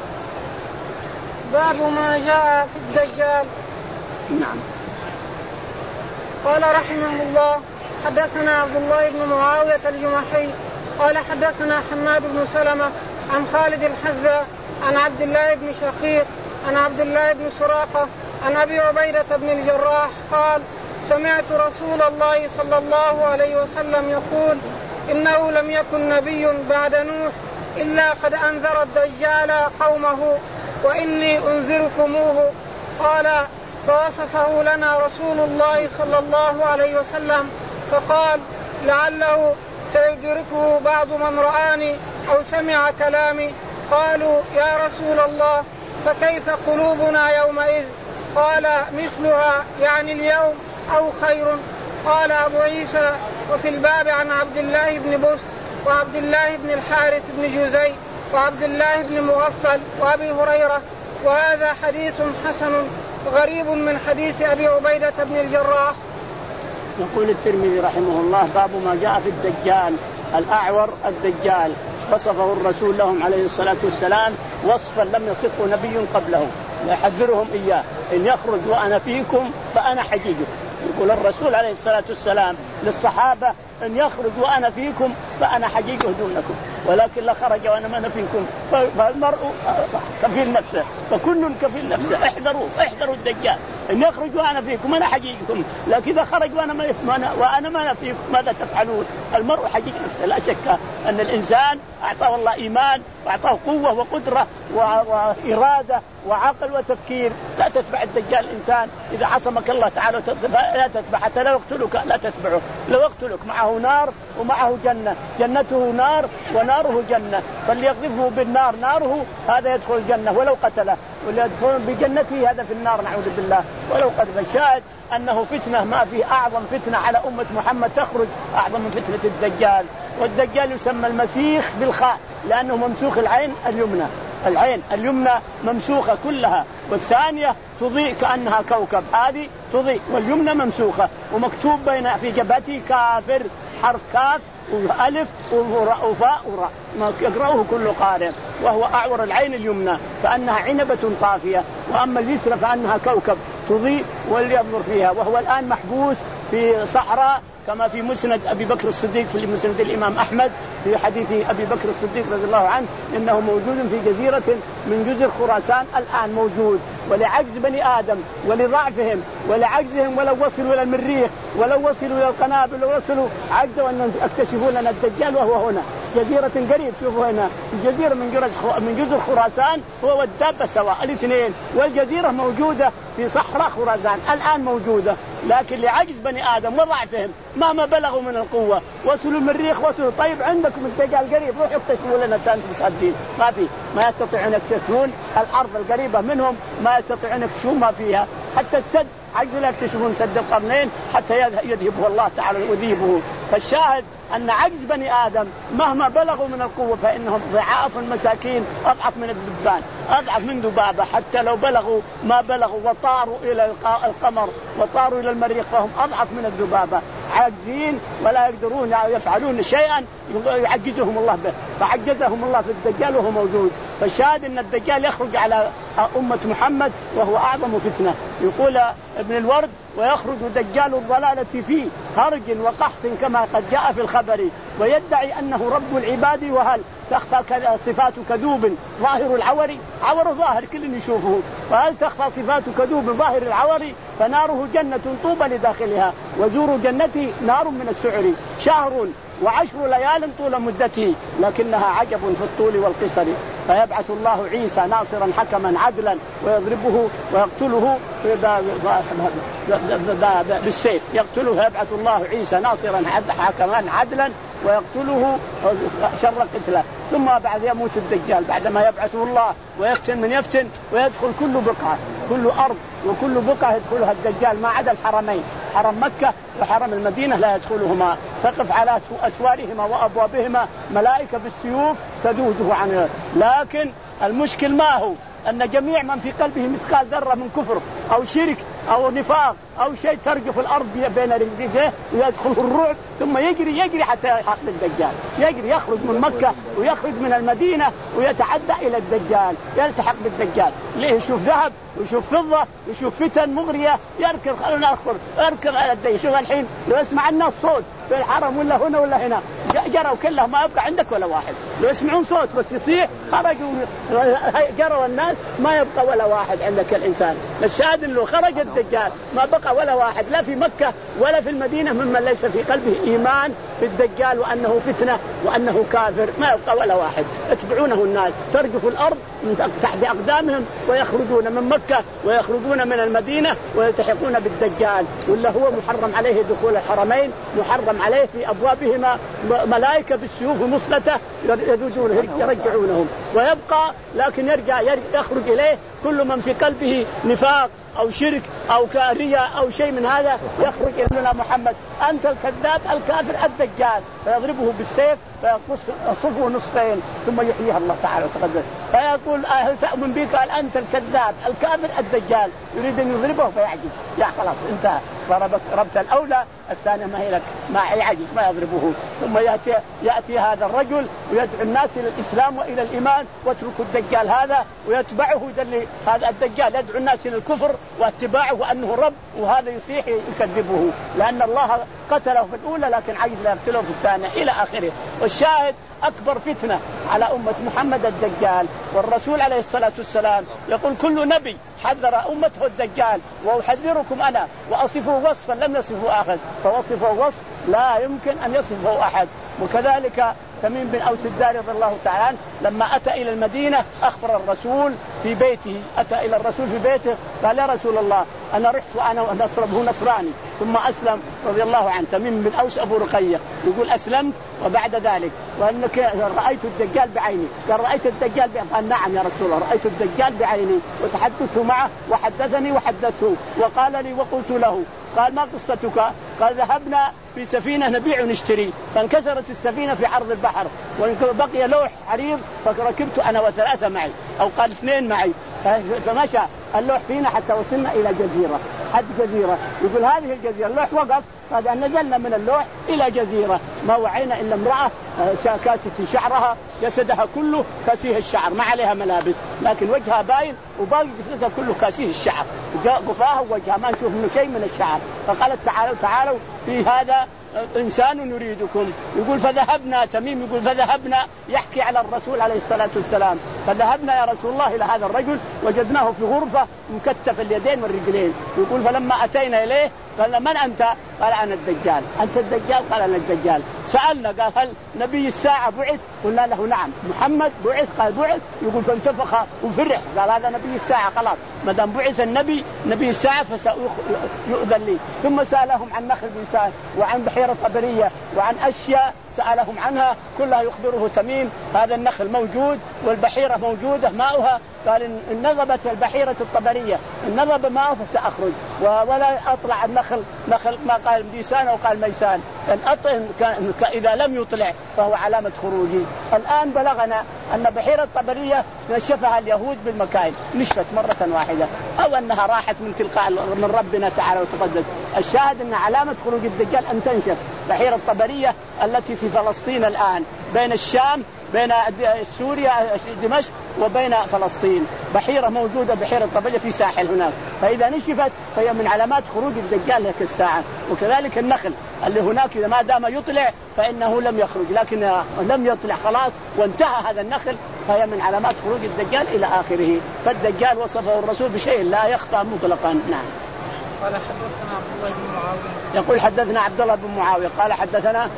باب ما جاء في الدجال. نعم. قال رحمه الله حدثنا عبد الله بن معاوية الجمحي قال حدثنا حماد بن سلمة عن خالد الحذاء عن عبد الله بن شقيق عن عبد الله بن سراقة عن أبي عبيدة بن الجراح قال سمعت رسول الله صلى الله عليه وسلم يقول إنه لم يكن نبي بعد نوح إلا قد أنذر الدجال قومه وإني أنذركموه. قال فوصفه لنا رسول الله صلى الله عليه وسلم فقال لعله سيدركه بعض من رآني أو سمع كلامي. قالوا يا رسول الله فكيف قلوبنا يومئذ؟ قال مثلها يعني اليوم أو خير. قال أبو عيسى وفي الباب عن عبد الله بن بس وعبد الله بن الحارث بن جزي وعبد الله بن مغفل وأبي هريرة، وهذا حديث حسن غريب من حديث أبي عبيدة بن الجراح. يقول الترمذي رحمه الله باب ما جاء في الدجال الأعور الدجال، وصفه الرسول لهم عليه الصلاة والسلام وصفا لم يصفه نبي قبله، يحذرهم إياه إن يخرج وأنا فيكم فأنا حجيجه. يقول الرسول عليه الصلاة والسلام للصحابة إن يخرج وأنا فيكم فأنا حجيجه دونكم، ولكن لا خرج وأنا ما فيكم فالمرء كفيل نفسه فكل كفيل نفسه. احذروا احذروا الدجال، إن يخرج وأنا فيكم أنا حجيجكم، لكن إذا خرج وأنا ما وأنا ما فيكم ماذا تفعلون؟ المرء حجيج نفسه. لا شك أن الإنسان أعطاه الله إيمان وأعطاه قوة وقدرة وإرادة وعقل وتفكير، لا تتبع الدجال الإنسان إذا عصمك الله تعالى لا تتبع، حتى لو يقتلك لا تتبعه، لو يقتلك معه نار ومعه جنة، جنته نار وناره جنة، فليقذفه بالنار ناره هذا يدخل الجنة ولو قتله، واللي يدخل بجنته هذا في النار نعوذ بالله ولو قتله. الشاهد أنه فتنة ما في أعظم فتنة على أمة محمد تخرج أعظم من فتنة الدجال. والدجال يسمى المسيخ بالخاء لأنه ممسوخ العين اليمنى، العين اليمنى ممسوخة كلها، والثانية تضيء كأنها كوكب، هذه تضيء واليمنى ممسوخة، ومكتوب بين في جبهته كافر، حرف كاف وألف وفاء وراء يقرأه كل قارئ، وهو أعور العين اليمنى كأنها عنبة طافية، وأما اليسرى فأنها كوكب تضيء واللي ينظر فيها. وهو الآن محبوس في صحراء كما في مسند أبي بكر الصديق في مسند الإمام أحمد في حديث أبي بكر الصديق رضي الله عنه إنه موجود في جزيرة من جزر خراسان الآن موجود، ولعجز بني آدم ولضعفهم ولعجزهم ولو وصلوا إلى المريخ ولو وصلوا إلى القنابل ولو وصلوا عجزوا أن يكتشفوا لنا الدجال وهو هنا جزيرة قريب. شوفوا هنا الجزيرة من جزر من جزر خراسان هو والدابة سواء الاثنين، والجزيرة موجودة في صحراء خراسان الآن موجودة، لكن لعجز بني آدم وضعفهم مهما بلغوا من القوة وصلوا المريخ وصلوا. طيب عندكم الدجال قريب روحوا اكتشفوا لنا سانس مساجين، ما في ما يستطيعون يكتشفون الأرض القريبة منهم، ما يستطيعون يكتشفون ما فيها، حتى السد عجزوا لا يكتشفون سد القرنين حتى يذهبه الله تعالى ويذيبه. فالشاهد أن عجز بني آدم مهما بلغوا من القوة فإنهم ضعاف المساكين أضعف من الدبان أضعف من ذبابة، حتى لو بلغوا ما بلغوا وطاروا إلى القمر وطاروا إلى المريخ فهم أضعف من الذبابة، عاجزين ولا يقدرون يفعلون شيئا يعجزهم الله به، فعجزهم الله في الدجال وهو موجود. فالشاهد أن الدجال يخرج على أمة محمد وهو أعظم فتنة. يقول ابن الورد ويخرج دجال الضلالة فيه هرج وقحط كما قد جاء في الخبر، ويدعي أنه رب العباد وهل تخفى صفات كذوب ظاهر العور، عور ظاهر كل يشوفه، وهل تخفى صفات كذوب ظاهر العور، فناره جنة طوبى لداخلها وزور جنته نار من السعر، شهر وعشر ليال طول مدته لكنها عجب في الطول والقصر. فيبعث الله عيسى ناصرا حكما عدلا ويضربه ويقتله بالسيف يقتله. يبعث الله عيسى ناصرا حكما عدلا ويقتله شر قتله. ثم بعد يموت الدجال بعدما يبعثه الله ويختن من يفتن ويدخل كل بقعة كل أرض وكل بقعة يدخلها الدجال ما عدا الحرمين حرم مكة وحرم المدينة لا يدخلهما. تقف على أسوارهما وأبوابهما ملائكة بالسيوف تذوده عنه. لكن المشكل ما هو أن جميع من في قلبه مثقال ذرة من كفر أو شرك أو نفاق أو شيء ترجف الأرض بين رجليه ويدخل الرعب ثم يجري يجري حتى يلحق الدجال. يجري يخرج من مكة ويخرج من المدينة ويتعدى إلى الدجال يلتحق بالدجال. ليه؟ يشوف ذهب ويشوف فضة يشوف فتن مغرية يركض. خلونا أخبر اركض على الدجال. شوف الحين لو يسمع الناس صوت في الحرم ولا هنا ولا هنا جروا كلهم ما يبقى عندك ولا واحد. لو يسمعون صوت بس يصيح خرجوا جروا الناس ما يبقى ولا واحد عندك الإنسان. الشاهد لو خرج الدجال ما بقى ولا واحد لا في مكة ولا في المدينة ممن ليس في قلبه إيمان بالدجال وأنه فتنة وأنه كافر ما يبقى ولا واحد. يتبعونه الناس ترجف الأرض من تحت أقدامهم ويخرجون من مكة ويخرجون من المدينة ويلتحقون بالدجال. ولا هو محرم عليه دخول الحرمين محرم عليه في أبوابهما ملائكة بالسيوف ومصلته يذودونه يرجعونهم ويبقى. لكن يرجع يخرج إليه كل من في قلبه نفاق أو شرك أو كارية أو شيء من هذا يخرج إلينا محمد أنت الكذاب الكافر الدجال فيضربه بالسيف فيصفه نصفين ثم يحييها الله تعالى وتقدس. فيقول هل تؤمن بك؟ قال أنت الكذاب الكافر الدجال يريد أن يضربه فيعجز. يا خلاص انتهى ضربت ربط الأولى الثانية ما هي لك ما يعجز ما يضربه. ثم يأتي, يأتي هذا الرجل ويدعو الناس إلى الإسلام وإلى الإيمان واتركوا الدجال هذا ويتبعه دل هذا الدجال يدعو الناس إلى الكفر واتباعه وأنه رب وهذا يصيح يكذبه لأن الله قتله في الأولى لكن عجز لا يقتله في الثانية إلى آخره. والشاهد أكبر فتنة على أمة محمد الدجال. والرسول عليه الصلاة والسلام يقول كل نبي حذر أمته الدجال وأحذركم أنا وأصفه وصفا لم يصفه أحد فوصفه وصف لا يمكن أن يصفه أحد. وكذلك تميم بن أوس الداري رضي الله تعالى عنه لما أتى إلى المدينة أخبر الرسول في بيته أتى إلى الرسول في بيته قال يا رسول الله أنا رحت وأنا هو نصراني ثم أسلم رضي الله عنه. تميم بن أوس أبو رقية يقول أسلمت وبعد ذلك وأنك رأيت الدجال بعيني. قال رأيت الدجال بعيني؟ قال نعم يا رسول الله رأيت الدجال بعيني وتحدثت معه وحدثني وحدثته وقال لي وقلت له. قال ما قصتك؟ قال ذهبنا في سفينة نبيع ونشتري فانكسرت السفينة في عرض البحر وبقي لوح عريض فركبت أنا وثلاثة معي أو قال اثنين معي فمشى اللوح فينا حتى وصلنا إلى جزيرة حد جزيرة. يقول هذه الجزيرة اللوح وقف قال نزلنا من اللوح إلى جزيرة ما وعينا إلا امرأة كاسة شعرها جسدها كله كاسيه الشعر ما عليها ملابس لكن وجهها باين وباقي جسدها كله كاسيه الشعر قفاها ووجهها ما نشوف منه شيء من الشعر. فقالت تعالوا تعالوا في هذا إنسان يريدكم. يقول فذهبنا تميم يقول فذهبنا يحكي على الرسول عليه الصلاة والسلام فذهبنا يا رسول الله إلى هذا الرجل وجدناه في غرفة مكتف اليدين والرجلين. يقول فلما أتينا إليه قال من أنت؟ قال أنا الدجال. أنت الدجال؟ قال أنا الدجال. سألنا قال هل نبي الساعة بعث؟ قلنا له نعم. محمد بعث؟ قال بعث. يقول فانتفخ وفرح قال هذا نبي الساعة خلاص ما دام بعث النبي نبي الساعة فسيؤذن لي. ثم سألهم عن نخل بيسان وعن بحيرة طبرية وعن أشياء سألهم عنها كلها يخبره تميم هذا النخل موجود والبحيرة موجودة ماؤها. قال إن نضبت البحيرة الطبرية إن نضب ماؤها فسأخرج ولا أطلع النخل نخل ما قال بيسان أو قال ميسان إن أطلع إذا لم يطلع فهو علامة خروجي. الآن بلغنا أن بحيرة طبرية نشفها اليهود بالمكاين نشفت مرة واحدة أو أنها راحت من تلقاء من ربنا تعالى وتقدس. الشاهد أن علامة خروج الدجال أن تنشف بحيرة طبرية التي في فلسطين الآن بين الشام بين سوريا دمشق وبين فلسطين بحيرة موجودة بحيرة طبرية في ساحل هناك. فإذا نشفت فهي من علامات خروج الدجال لك الساعة. وكذلك النخل اللي هناك إذا ما دام يطلع فإنه لم يخرج لكن لم يطلع خلاص وانتهى هذا النخل فهي من علامات خروج الدجال إلى آخره. فالدجال وصفه الرسول بشيء لا يخفى مطلقا. نعم. قال حدثنا عبد الله بن معاوية يقول حدثنا عبد الله بن معاوية قال حدثنا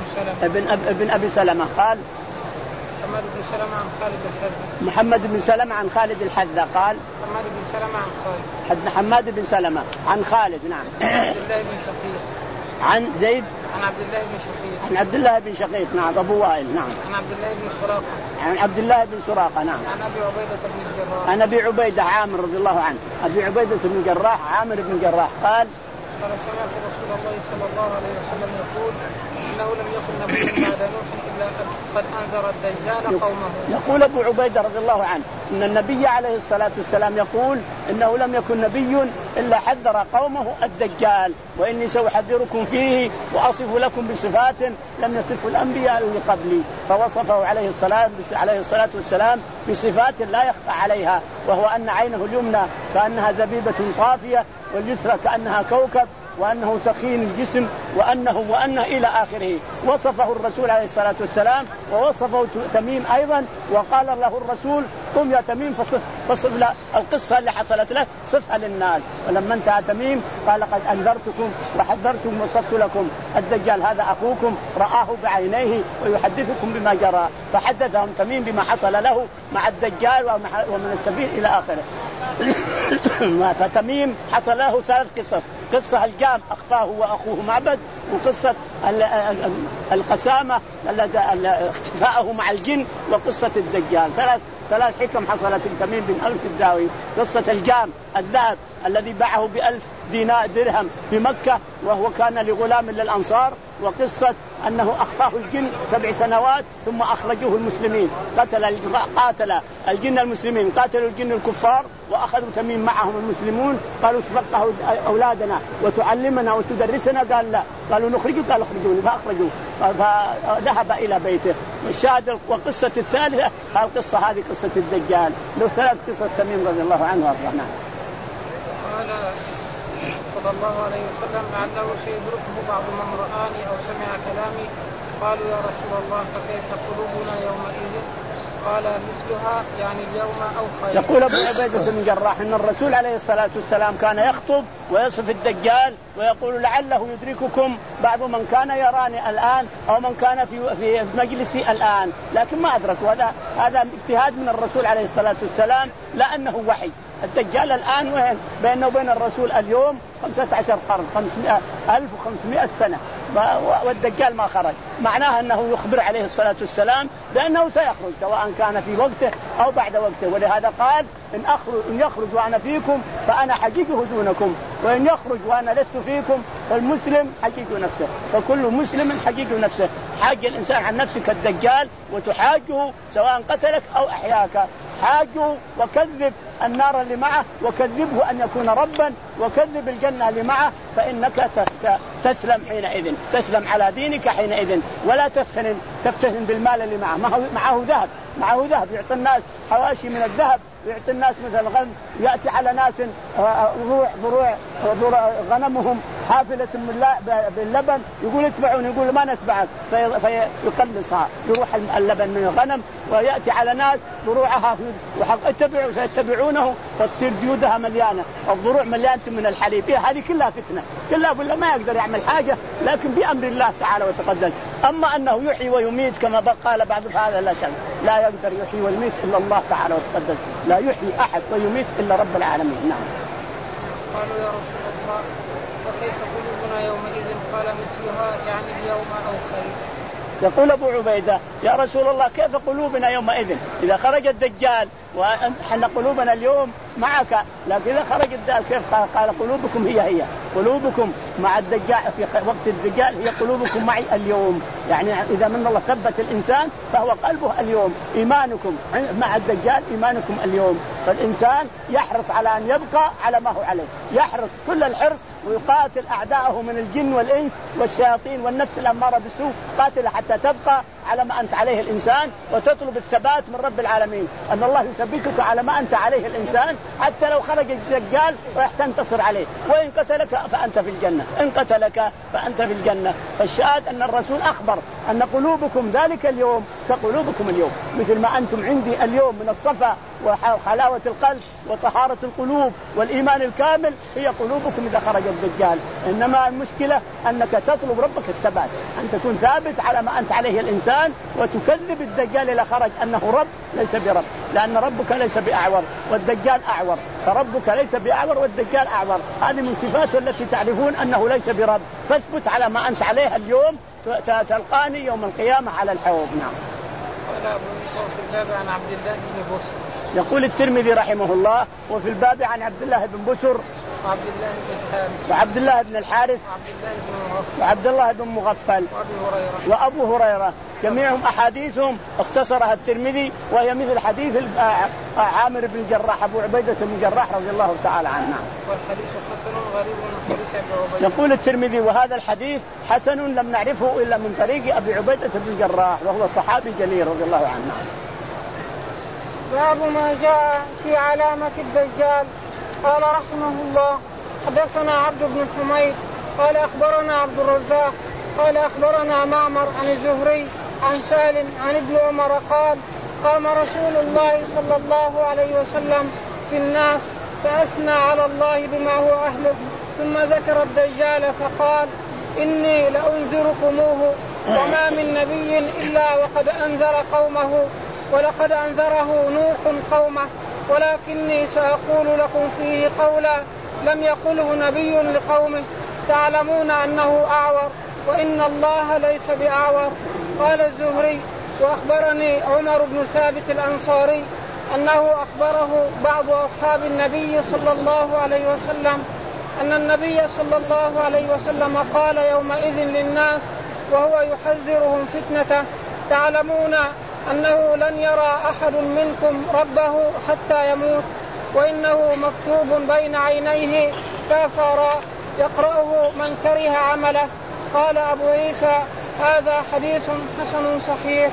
سلمة ابن أب ابن أبي سلمة قال محمد بن سلمة عن خالد الحذاء محمد بن سلمة عن خالد الحذاء قال محمد بن سلمة عن خالد حد حماد بن سلمة عن خالد نعم عبد الله بن شقيق عن زيد عن عبد الله بن شقيق عن عبد الله بن شقيق نعم أبو وائل نعم عن عبد الله بن سراقة عن عبد الله بن سراقة نعم عن أبي عبيدة بن الجراح عن أبي عبيدة عامر رضي الله عنه أبي عبيدة بن الجراح عامر بن الجراح قال قال سمعت رسول الله صلى الله عليه وسلم يقول إنه لم يكن نبي بعد نوح إلا قد أنذر الدجال قومه. يقول أبو عبيدة رضي الله عنه إن النبي عليه الصلاة والسلام يقول إنه لم يكن نبي إلا حذر قومه الدجال وإني سأحذركم فيه وأصف لكم بصفات لم يصف الأنبياء اللي قبلي. فوصفه عليه الصلاة عليه الصلاة والسلام بصفات لا يخفى عليها وهو أن عينه اليمنى كأنها زبيبة صافية واليسرى كأنها كوكب وأنه ثخين الجسم وأنه وأنه إلى آخره. وصفه الرسول عليه الصلاة والسلام ووصفه تميم أيضا وقال له الرسول قم يا تميم فصف, فصف له القصة اللي حصلت له صفها للناس. ولما انتهى تميم قال قد أنذرتكم وحذرتكم وصفت لكم الدجال هذا أخوكم رآه بعينيه ويحدثكم بما جرى. فحدثهم تميم بما حصل له مع الدجال ومن السبيل إلى آخره. فتميم حصل له ثلاث قصص: قصة الجام أخفاه وأخوه معبد، وقصة القسامة اختفاءه مع الجن، وقصة الدجال. ثلاث ثلاث حكم حصلت لتميم بن أوس الداوي. قصة الجام الذهب الذي باعه بألف دينار درهم في مكة وهو كان لغلام للأنصار، وقصة أنه أخفاه الجن سبع سنوات ثم أخرجوه المسلمين. قتل قاتل الجن المسلمين، قاتلوا الجن الكفار وأخذوا تميم معهم المسلمون. قالوا تفقهوا أولادنا وتعلمنا وتدرسنا، قال لا. قالوا نخرجك، قال اخرجوني، فأخرجوه فذهب إلى بيته. الشاهد وقصة الثالثة القصة هذه قصة الدجال. له ثلاث قصص تميم رضي الله عنه وارضاه. قال صلى الله عليه وسلم لعله سيدركه بعض من رآني أو سمع كلامي. قالوا يا رسول الله فكيف قلوبنا يومئذ؟ قال مثلها يعني اليوم أو خير. يقول أبو عبيدة بن الجراح إن الرسول عليه الصلاة والسلام كان يخطب ويصف الدجال ويقول لعله يدرككم بعض من كان يراني الآن أو من كان في في مجلسي الآن، لكن ما أدركوا. هذا هذا اجتهاد من الرسول عليه الصلاة والسلام، لا أنه وحي. الدجال الآن وين؟ بينه وبين الرسول اليوم خمسة عشر قرن، خمسمائة ألف وخمسمائة سنة، والدجال ما خرج. معناه أنه يخبر عليه الصلاة والسلام بأنه سيخرج سواء كان في وقته أو بعد وقته. ولهذا قال إن, أخرج إن يخرج وأنا فيكم فأنا حجيجه دونكم، وإن يخرج وأنا لست فيكم فالمسلم حجيج نفسه. فكل مسلم حجيج نفسه. حاج الإنسان عن نفسك الدجال وتحاجه سواء قتلك أو أحياك. حاجه وكذب النار اللي معه وكذبه أن يكون ربا وكذب الجنة اللي معه، فإنك تسلم حينئذ، تسلم على دينك حينئذ. ولا تفتن تفتن بالمال اللي معه. معه ذهب، معه ذهب يعطي الناس حواشي من الذهب، يعطي الناس مثل الغنم. يأتي على ناس ضروع ضروع ضروع غنمهم حافلة باللبن، يقول اتبعون، يقول ما نتبعك، فيقلصها يروح اللبن من الغنم. ويأتي على ناس ضروعها وحق اتبعوا فيتبعونه فتصير جيودها مليانة، الضروع مليانة من الحليب. هذه كلها فتنة، كلها بالله ما يقدر يعمل حاجة لكن بأمر الله تعالى وتقدس. أما أنه يحيي ويميت كما قال بعض فهذا لا شك، لا يقدر يحيي ويميت إلا الله تعالى وتقدس، لا يحيي أحد ويميت إلا رب العالمين. نعم. قالوا يا رسول الله فكيف قلوبنا يومئذ؟ قال مثلها يعني اليوم أو خير. يقول أبو عبيدة يا رسول الله كيف قلوبنا يومئذ إذا خرج الدجال وحنا قلوبنا اليوم معك، لكن إذا خرج الدجال كيف؟ قال قلوبكم هي هي قلوبكم مع الدجال في وقت الدجال هي قلوبكم معي اليوم. يعني إذا من الله ثبت الإنسان فهو قلبه اليوم. إيمانكم مع الدجال إيمانكم اليوم. فالإنسان يحرص على أن يبقى على ما هو عليه، يحرص كل الحرص ويقاتل أعداءه من الجن والإنس والشياطين والنفس الأمارة بالسوء، قاتل حتى تبقى على ما أنت عليه الإنسان، وتطلب الثبات من رب العالمين أن الله يثبتك على ما أنت عليه الإنسان، حتى لو خرج الدجال راح تنتصر عليه. وإن قتلك فأنت في الجنة، إن قتلك فأنت في الجنة. فالشاهد أن الرسول أخبر أن قلوبكم ذلك اليوم كقلوبكم اليوم، مثل ما أنتم عندي اليوم من الصفا وحلاوة القلب وطهارة القلوب والإيمان الكامل هي قلوبكم إذا خرج الدجال. إنما المشكلة أنك تطلب ربك الثبات، أن تكون ثابت على ما أنت عليه الإنسان، وتكذب الدجال إذا خرج أنه رب ليس برب، لأن ربك ليس بأعور والدجال أعور، فربك ليس بأعور والدجال أعور. هذه من صفاته التي تعرفون أنه ليس برب. فاثبت على ما أنت عليه اليوم تلقاني يوم القيامة على الحوض. نعم. قال أبو يوسف في الباب عن عبد الله بن بسر. يقول الترمذي رحمه الله وفي الباب عن عبد الله بن بسر وعبد الله بن الحارث وعبد الله بن الحارث وعبد الله بن مغفل وأبو هريرة، جميعهم أحاديثهم اختصرها الترمذي، وهي مثل حديث عامر بن الجراح أبو عبيدة بن الجراح رضي الله تعالى عنه. والحديث حسن غريب من حديث أبي عبيدة. يقول الترمذي وهذا الحديث حسن لم نعرفه إلا من طريق أبي عبيدة بن الجراح وهو صحابي جليل رضي الله عنه. باب ما جاء في علامة الدجال. قال رحمه الله حدثنا عبد بن حميد قال أخبرنا عبد الرزاق قال أخبرنا معمر عن الزهري عن سالم عن ابن عمر قال قام رسول الله صلى الله عليه وسلم في الناس فأثنى على الله بما هو أهله، ثم ذكر الدجال فقال إني لأنذركموه وما من نبي إلا وقد أنذر قومه، ولقد أنذره نوح قومه، ولكني سأقول لكم فيه قولا لم يقله نبي لقومه تعلمون أنه أعور وإن الله ليس بأعور. قال الزهري وأخبرني عمر بن ثابت الأنصاري أنه أخبره بعض أصحاب النبي صلى الله عليه وسلم أن النبي صلى الله عليه وسلم قال يومئذ للناس وهو يحذرهم فتنته تعلمون أنه لن يرى أحد منكم ربه حتى يموت، وإنه مكتوب بين عينيه كافرا يقرأه من كره عمله. قال أبو عيسى هذا حديث حسن صحيح.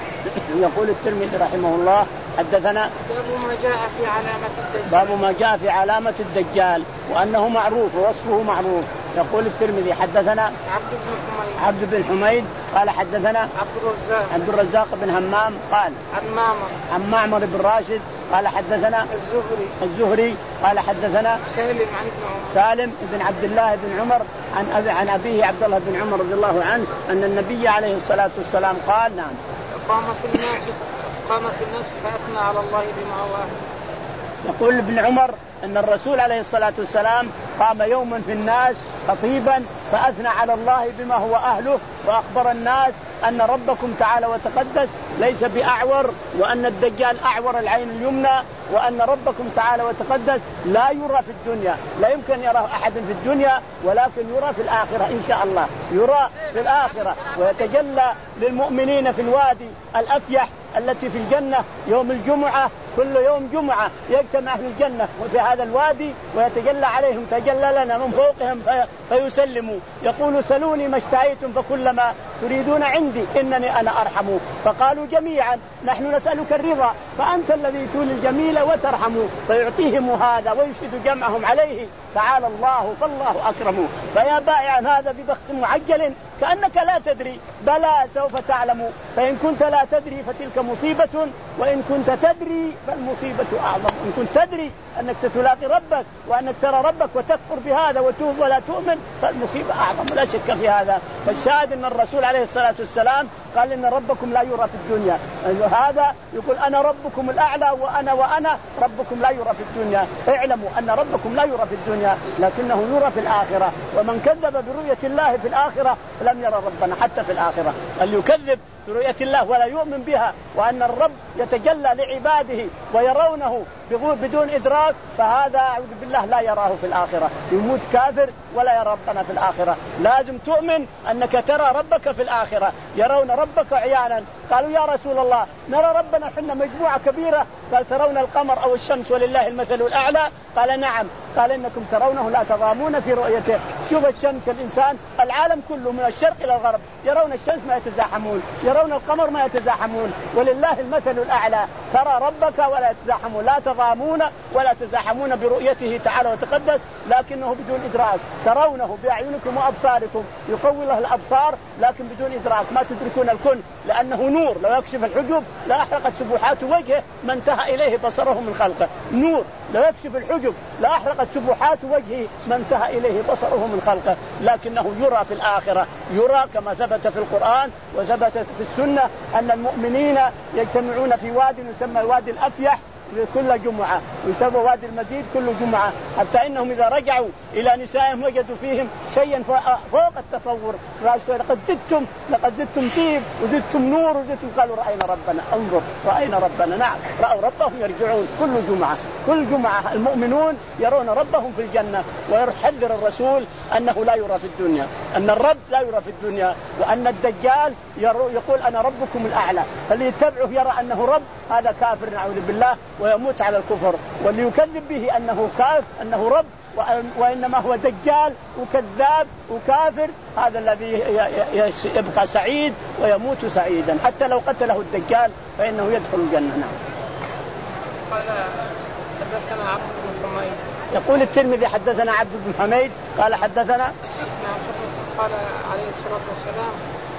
يقول الترمذي رحمه الله حدثنا باب ما جاء في علامة الدجال. باب ما جاء في علامة الدجال وأنه معروف ووصفه معروف. يقول الترمذي حدثنا عبد بن حميد عبد بن حميد قال حدثنا عبد الرزاق عبد الرزاق بن همام قال عن معمر عن معمر بن راشد قال حدثنا الزهري الزهري قال حدثنا سالم عن ابن عمر سالم بن عبد الله بن عمر عن أبي عن أبيه عبد الله بن عمر رضي الله عنه أن النبي عليه الصلاة والسلام قال نعم قام في الناس قام في الناس فأثنى على الله بما هو أهله. يقول ابن عمر أن الرسول عليه الصلاة والسلام قام يوما في الناس خطيبا فأثنى على الله بما هو أهله، وأخبر الناس أن ربكم تعالى وتقدس ليس بأعور، وأن الدجال أعور العين اليمنى، وأن ربكم تعالى وتقدس لا يرى في الدنيا، لا يمكن يرى أحد في الدنيا ولكن يرى في الآخرة إن شاء الله، يرى في الآخرة ويتجلى للمؤمنين في الوادي الأفيح التي في الجنة يوم الجمعة، كل يوم جمعة يجتمع أهل الجنة وفي هذا الوادي ويتجلى عليهم، تجلى لنا من فوقهم في فيسلموا، يقول سلوني ما اشتهيتم فكلما تريدون عندي إنني أنا أرحم. فقالوا جميعا نحن نسألك الرضا فأنت الذي تولي الجميل وترحم، فيعطيهم هذا ويشهد جمعهم عليه تعالى الله فالله أكرم. فيا بائعا هذا ببخس معجل كأنك لا تدري، بلى سوف تعلم، فإن كنت لا تدري فتلك مصيبة، وإن كنت تدري فالمصيبة أعظم. إن كنت تدري أنك ستلاقي ربك وأنك ترى ربك وتكفر بهذا وتوب ولا تؤمن فالمصيبة أعظم، لا شك في هذا. فالشاهد أن الرسول عليه الصلاة والسلام قال إن ربكم لا يرى في الدنيا، هذا يقول أنا ربكم الأعلى وأنا وأنا ربكم لا يرى في الدنيا. اعلموا أن ربكم لا يرى في الدنيا لكنه يرى في الآخرة، ومن كذب برؤية الله في الآخرة لم يرى ربنا حتى في الآخرة. اللي يكذب برؤية الله ولا يؤمن بها وأن الرب يتجلى لعباده ويرونه بدون إدراك فهذا أعوذ بالله لا يراه في الآخرة، يموت كافر ولا يرى ربنا في الآخرة. لازم تؤمن أنك ترى ربك في الآخرة، يرون ربك عيانا. قالوا يا رسول الله نرى ربنا حنا مجموعة كبيرة، قال ترون القمر أو الشمس ولله المثل الأعلى، قال نعم، قال إنكم ترونه لا تضامون في رؤيته. شوف الشمس الإنسان العالم كله من الشرق إلى الغرب يرون الشمس ما يتزاحمون، يرون القمر ما يتزاحمون، ولله المثل الأعلى. ترى ربك ولا يتزاحمون، لا تضامون ولا تزاحمون برؤيته تعالى وتقدس، لكنه بدون إدراك. ترونه بأعينكم وأبصاركم، يقوي له الأبصار لكن بدون إدراك، ما تدركون الكن، لأنه نور. لو يكشف الحجب لا أحرقت سبحات وجهه ما انتهى إليه بصره من خلقه. نور. لو يكشف الحجب لا أحرقت سبحات وجهه ما انتهى إليه بصره من خلقه، لكنه يرى في الآخرة. يرى كما ثبت في القرآن وثبت في السنة أن المؤمنين يجتمعون في واد يسمى الوادي الأفيح كل جمعة، ويسمى وادي المزيد كل جمعة، حتى إنهم إذا رجعوا إلى نسائهم وجدوا فيهم شيئا فوق التصور. لقد زدتم لقد زدتم طيب وزدتم نور وزدتم. قالوا رأينا ربنا. انظر، رأينا ربنا. نعم، رأوا ربهم يرجعون كل جمعة. كل جمعة المؤمنون يرون ربهم في الجنة. ويحذر الرسول أنه لا يرى في الدنيا، أن الرب لا يرى في الدنيا، وأن الدجال يقول أنا ربكم الأعلى، فاللي يتبعه يرى أنه رب هذا كافر نعوذ بالله ويموت على الكفر. واللي يكذب به أنه كافر أنه رب وإنما هو دجال وكذاب وكافر، هذا الذي يبقى سعيد ويموت سعيدا، حتى لو قتله الدجال فإنه يدخل الجنة. نعم. قال حدثنا عبد بن حميد. يقول الترمذي حدثنا عبد بن حميد قال حدثنا قال عليه الصلاة والسلام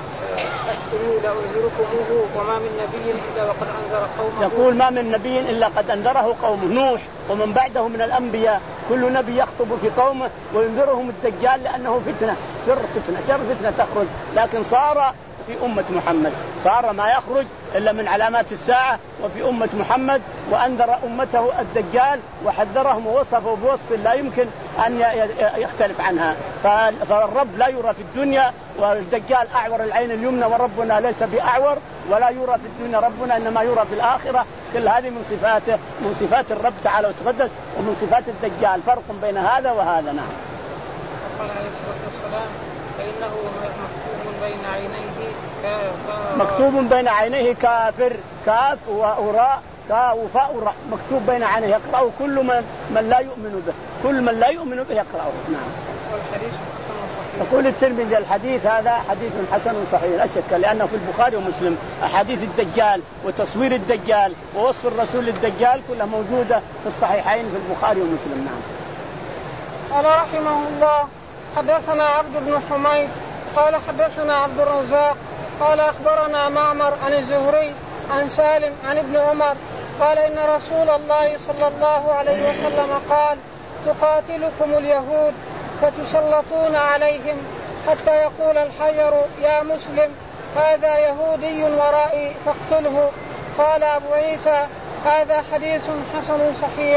أشتروا لأنذركموه وما من نبي إلا وقد أنذر قومه. يقول ما من نبي إلا قد أنذره قومه. نوح ومن بعده من الأنبياء كل نبي يخطب في قومه وينذرهم الدجال لأنه فتنة، شر فتنة شر فتنة تخرج. لكن صار في أمة محمد، صار ما يخرج إلا من علامات الساعة وفي أمة محمد، وأنذر أمته الدجال وحذرهم ووصفه بوصف لا يمكن أن يختلف عنها. فالرب لا يرى في الدنيا، والدجال أعور العين اليمنى، وربنا ليس بأعور ولا يرى في الدنيا ربنا، إنما يرى في الآخرة. كل هذه من صفاته، من صفات الرب تعالى وتقدس، ومن صفات الدجال. فرق بين هذا وهذا. نعم. قال عليه الصلاة والسلام فإنه مكتوب بين عينيه كافر. مكتوب بين عينيه كافر، كاف وراء كاف وفاء وراء، مكتوب بين عينيه يقرأه كل من, من لا يؤمن به، كل من لا يؤمن به يقرأه. نعم. والحديث حسن صحيح. يقول الترمذي الحديث هذا حديث حسن صحيح لا شك، لأنه في البخاري ومسلم أحاديث الدجال وتصوير الدجال ووصف الرسول للدجال كلها موجودة في الصحيحين في البخاري ومسلم. نعم. قال رحمه الله حدثنا عبد بن حميد قال حدثنا عبد الرزاق قال أخبرنا معمر عن الزهري عن سالم عن ابن عمر قال إن رسول الله صلى الله عليه وسلم قال تقاتلكم اليهود فتسلطون عليهم حتى يقول الحجر يا مسلم هذا يهودي ورائي فاقتله. قال أبو عيسى هذا حديث حسن صحيح.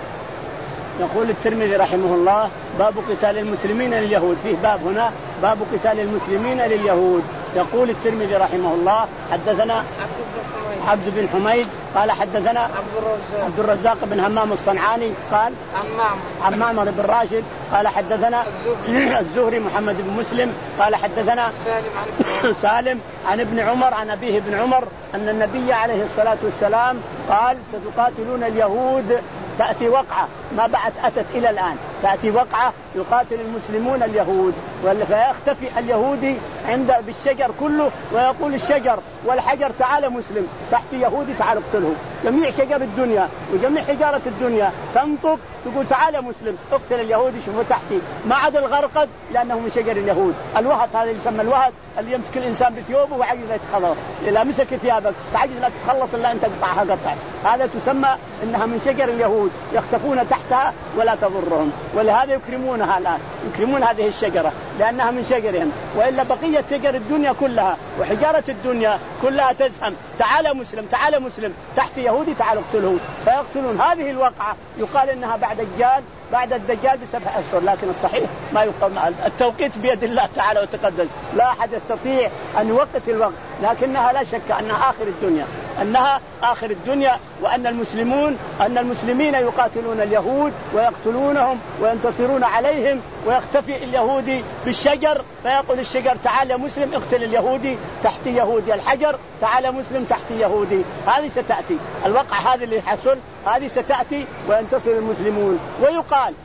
يقول الترمذي رحمه الله باب قتال المسلمين لليهود. فيه باب هنا باب قتال المسلمين لليهود. يقول الترمذي رحمه الله حدثنا عبد بن حميد قال حدثنا عبد الرزاق, عبد الرزاق بن همام الصنعاني قال عن معمر عن معمر بن راشد قال حدثنا الزهري, الزهري محمد بن مسلم قال حدثنا سالم عن, سالم عن ابن عمر عن أبيه ابن عمر أن النبي عليه الصلاة والسلام قال ستقاتلون اليهود. تأتي وقعة ما بعد أتت إلى الآن، تأتي وقعة يقاتل المسلمون اليهود، فيختفي اليهودي عند بالشجر كله ويقول الشجر والحجر تعال مسلم تحت يهودي تعال اقتله. جميع شجر الدنيا وجميع حجارة الدنيا تنطق تقول تعال مسلم اقتل اليهودي شوفوا تحتي، ما عدا الغرقد لأنه من شجر اليهود. الوهد هذا يسمى الوهد اللي يمسك الإنسان بثيابه وعجز لا يتخلص، إذا مسك ثيابك تعجز لا تتخلص إلا أن تقطعها قطع، هذا تسمى إنها من شجر اليهود يختفون تحتها ولا تضرهم، ولهذا يكرمونها الآن، يكرمون هذه الشجرة لأنها من شجرهم، وإلا بقية شجر الدنيا كلها وحجارة الدنيا كلها تزحم تعال مسلم تعال مسلم تحت يهودي تعال اقتله، فيقتلون. هذه الواقعة يقال إنها بعد الدجال بعد الدجال بسبع أشهر، لكن الصحيح ما يقال، التوقيت بيد الله تعالى وتقدس، لا أحد يستطيع أن يوقت الوقت، لكنها لا شك أنها آخر الدنيا، أنها آخر الدنيا، وأن المسلمون أن المسلمين يقاتلون اليهود ويقتلونهم وينتصرون عليهم، ويختفي اليهودي بالشجر فيقول الشجر تعال يا مسلم اقتل اليهودي تحت يهودي، الحجر تعال مسلم تحت يهودي. هذه ستأتي الوقع هذا اللي حصل، هذه ستأتي وينتصر المسلمون. ويقال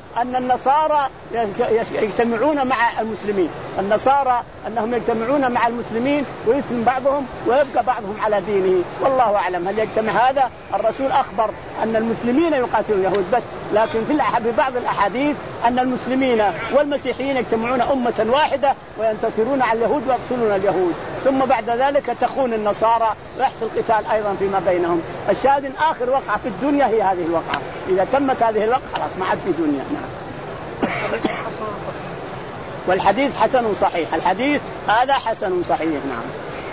أن النصارى يجتمعون مع المسلمين، النصارى أنهم يجتمعون مع المسلمين ويسلم بعضهم ويبقى بعضهم على دينه، والله أعلم هل يجتمع هذا. الرسول أخبر أن المسلمين يقاتلون اليهود بس، لكن في بعض الأحاديث أن المسلمين والمسيحيين يجتمعون أمة واحدة وينتصرون على اليهود ويقتلون اليهود، ثم بعد ذلك تخون النصارى ويحصل قتال أيضا فيما بينهم. الشاهد آخر وقعة في الدنيا هي هذه الوقعة، إذا تمت هذه الوقعة خلاص ما عاد في دنيا. نعم. والحديث حسن صحيح، الحديث هذا حسن صحيح. نعم.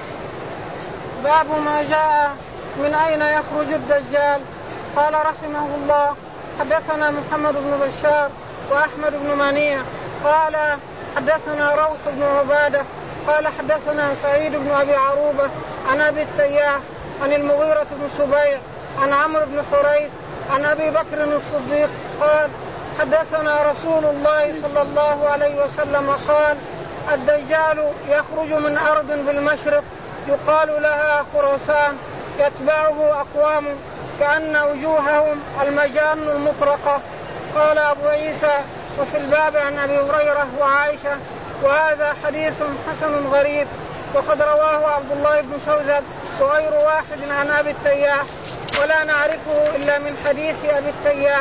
باب ما جاء من أين يخرج الدجال. قال رحمه الله حدثنا محمد بن بشار وأحمد بن منيع قال حدثنا روح بن عبادة قال حدثنا سعيد بن أبي عروبة عن أبي التياح عن المغيرة بن سبيع عن عمرو بن حريث عن أبي بكر الصديق قال حدثنا رسول الله صلى الله عليه وسلم قال الدجال يخرج من أرض بالمشرق يقال لها خراسان يتبعه أقوام كأن وجوههم المجان المطرقة. قال أبو عيسى وفي الباب عن أبي هريرة وعائشة وهذا حديث حسن غريب، وقد رواه عبد الله بن شوذب وغير واحد عن أبي التياح ولا نعرفه إلا من حديث أبي التياح.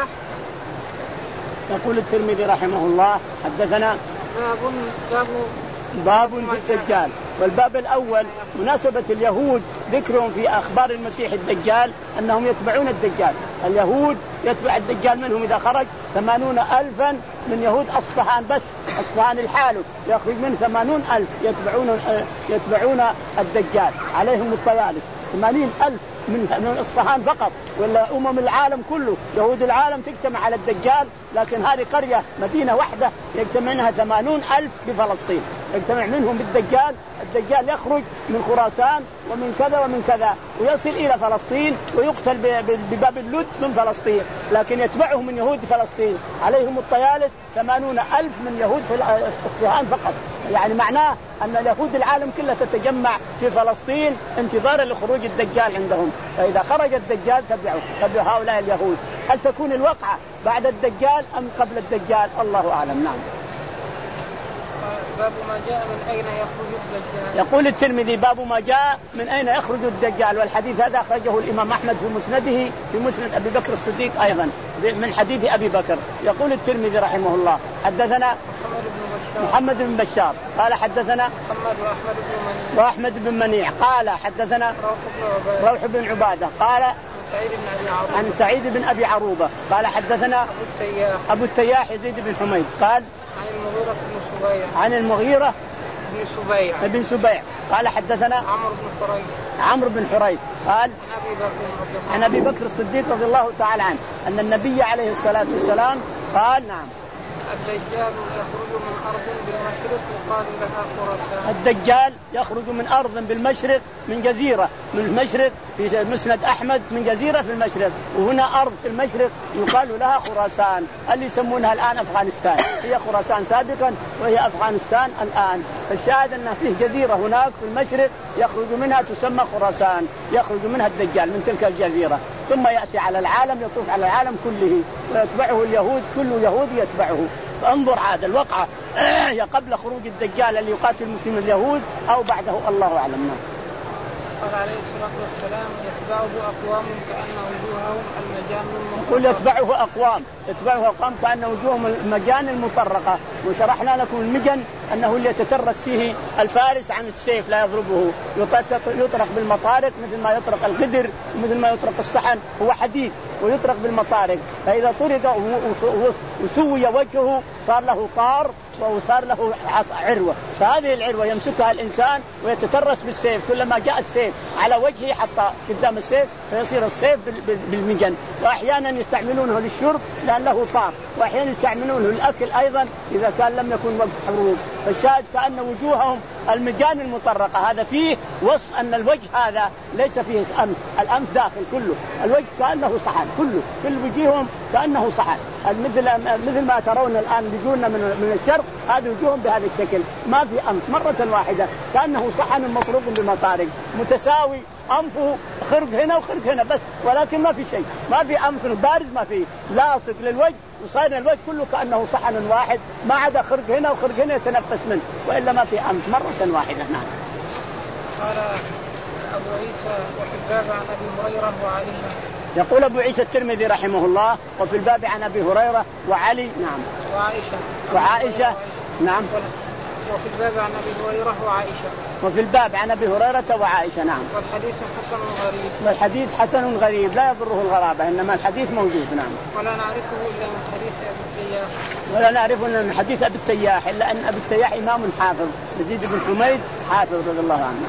يقول الترمذي رحمه الله حدثنا باب باب باب في الدجال. والباب الأول مناسبة اليهود ذكرهم في أخبار المسيح الدجال أنهم يتبعون الدجال. اليهود يتبع الدجال منهم إذا خرج ثمانون ألفا من يهود أصفهان، بس أصفهان الحال يخرج من ثمانون ألف يتبعون يتبعون الدجال عليهم الطيالس ثمانين ألف من أصفهان فقط، ولا أمم العالم كله يهود العالم تجتمع على الدجال، لكن هذه قرية مدينة واحدة يجتمع منها ثمانون ألف بفلسطين يجتمع منهم بالدجال. الدجال يخرج من خراسان ومن كذا ومن كذا ويصل إلى فلسطين ويقتل بباب اللد من فلسطين، لكن يتبعه من يهود فلسطين عليهم الطيالس ثمانون ألف من يهود في أصفهان فقط. يعني معناه أن اليهود العالم كلها تتجمع في فلسطين انتظارا لخروج الدجال عندهم، فإذا خرج الدجال تبعه تبع هؤلاء اليهود. هل تكون الوقعة بعد الدجال أم قبل الدجال؟ الله أعلم. نعم. باب ما جاء من أين يخرج الدجال. يقول الترمذي باب ما جاء من أين يخرج الدجال، والحديث هذا أخرجه الإمام أحمد في مسنده في مسند أبي بكر الصديق أيضا من حديث أبي بكر. يقول الترمذي رحمه الله حدثنا محمد بن بشار قال حدثنا محمد وأحمد بن منيع وأحمد بن منيع قال حدثنا روح بن عبادة قال عن سعيد بن أبي عروبة قال حدثنا أبو التياح أبو التياح يزيد بن حميد قال عن المغيرة بن سبيع عن المغيرة بن سبيع بن سبيع قال حدثنا عمرو بن حريث عمرو بن حريث قال عن أبي بكر عن أبي بكر الصديق رضي الله تعالى عنه أن النبي عليه الصلاة والسلام قال نعم الدجال يخرج من أرض بالمشرق يقال لها خراسان. الدجال يخرج من أرض بالمشرق من جزيرة من المشرق في مسند أحمد من جزيرة في المشرق، وهنا أرض في المشرق يقال لها خراسان اللي يسمونها الآن أفغانستان، هي خراسان سابقا وهي أفغانستان الآن. فالشاهد أن فيه جزيرة هناك في المشرق يخرج منها تسمى خراسان، يخرج منها الدجال من تلك الجزيرة، ثم يأتي على العالم يطوف على العالم كله ويتبعه اليهود، كل يهودي يتبعه. فانظر عاد الوقعة هي قبل خروج الدجال اللي يقاتل المسلمين اليهود أو بعده، الله أعلم. قال عليه الصلاة والسلام يتبعه أقوام كأن وجوههم المجان المطرقة. يقول يتبعه أقوام يتبعه أقوام كأن وجوههم المجان المطرقة. وشرحنا لكم المجن أنه اللي يتترس فيه الفارس عن السيف لا يضربه، يطرق بالمطارق مثل ما يطرق القدر مثل ما يطرق الصحن، هو حديد ويطرق بالمطارق، فإذا طرق وسوي وجهه صار له طار وصار له عروة، فهذه العروة يمسكها الإنسان ويتترس بالسيف، كلما جاء السيف على وجهه حتى قدام السيف فيصير السيف بالمجن. وأحيانا يستعملونه للشرب لأن له طار، وأحيانا يستعملونه للأكل أيضا إذا كان لم يكن وقت حروب. فالشاهد كأن وجوههم المجان المطرقة، هذا فيه وصف أن الوجه هذا ليس فيه أنف، الأنف داخل كله، الوجه كأنه صحن كله، كل وجوههم كأنه صحن، مثل مثل ما ترون الآن وجوهنا من من الشرق، هذه وجوههم بهذا الشكل ما في أنف، مرة واحدة كأنه صحن مطروق بمطارق متساوي أنفه خرق هنا وخرق هنا بس، ولكن ما في شيء، ما في أنف بارز، ما في لاصق للوجه، وصار الوجه كله كأنه صحن واحد ما عدا خرق هنا وخرق هنا يتنفس منه، وإلا ما في أنف مرة واحدة. نعم. قال أبو عيسى وفي الباب عن أبي هريرة وعلي. يقول أبو عيسى الترمذي رحمه الله وفي الباب عن أبي هريرة وعلي. نعم. وعائشة. وعائشة. نعم. وفي الباب عن أبي هريرة وعائشة. وفي الباب عن أبي هريرة وعائشة. نعم. والحديث حسن غريب. والحديث حسن غريب لا يضره الغرابة، إنما الحديث موجود. نعم. ولا نعرفه إلا من حديث أبي التياح. ولا نعرف من حديث أبي التياح إلا أن أبي التياح إمام حافظ، يزيد بن حميد حافظ رضي الله عنه.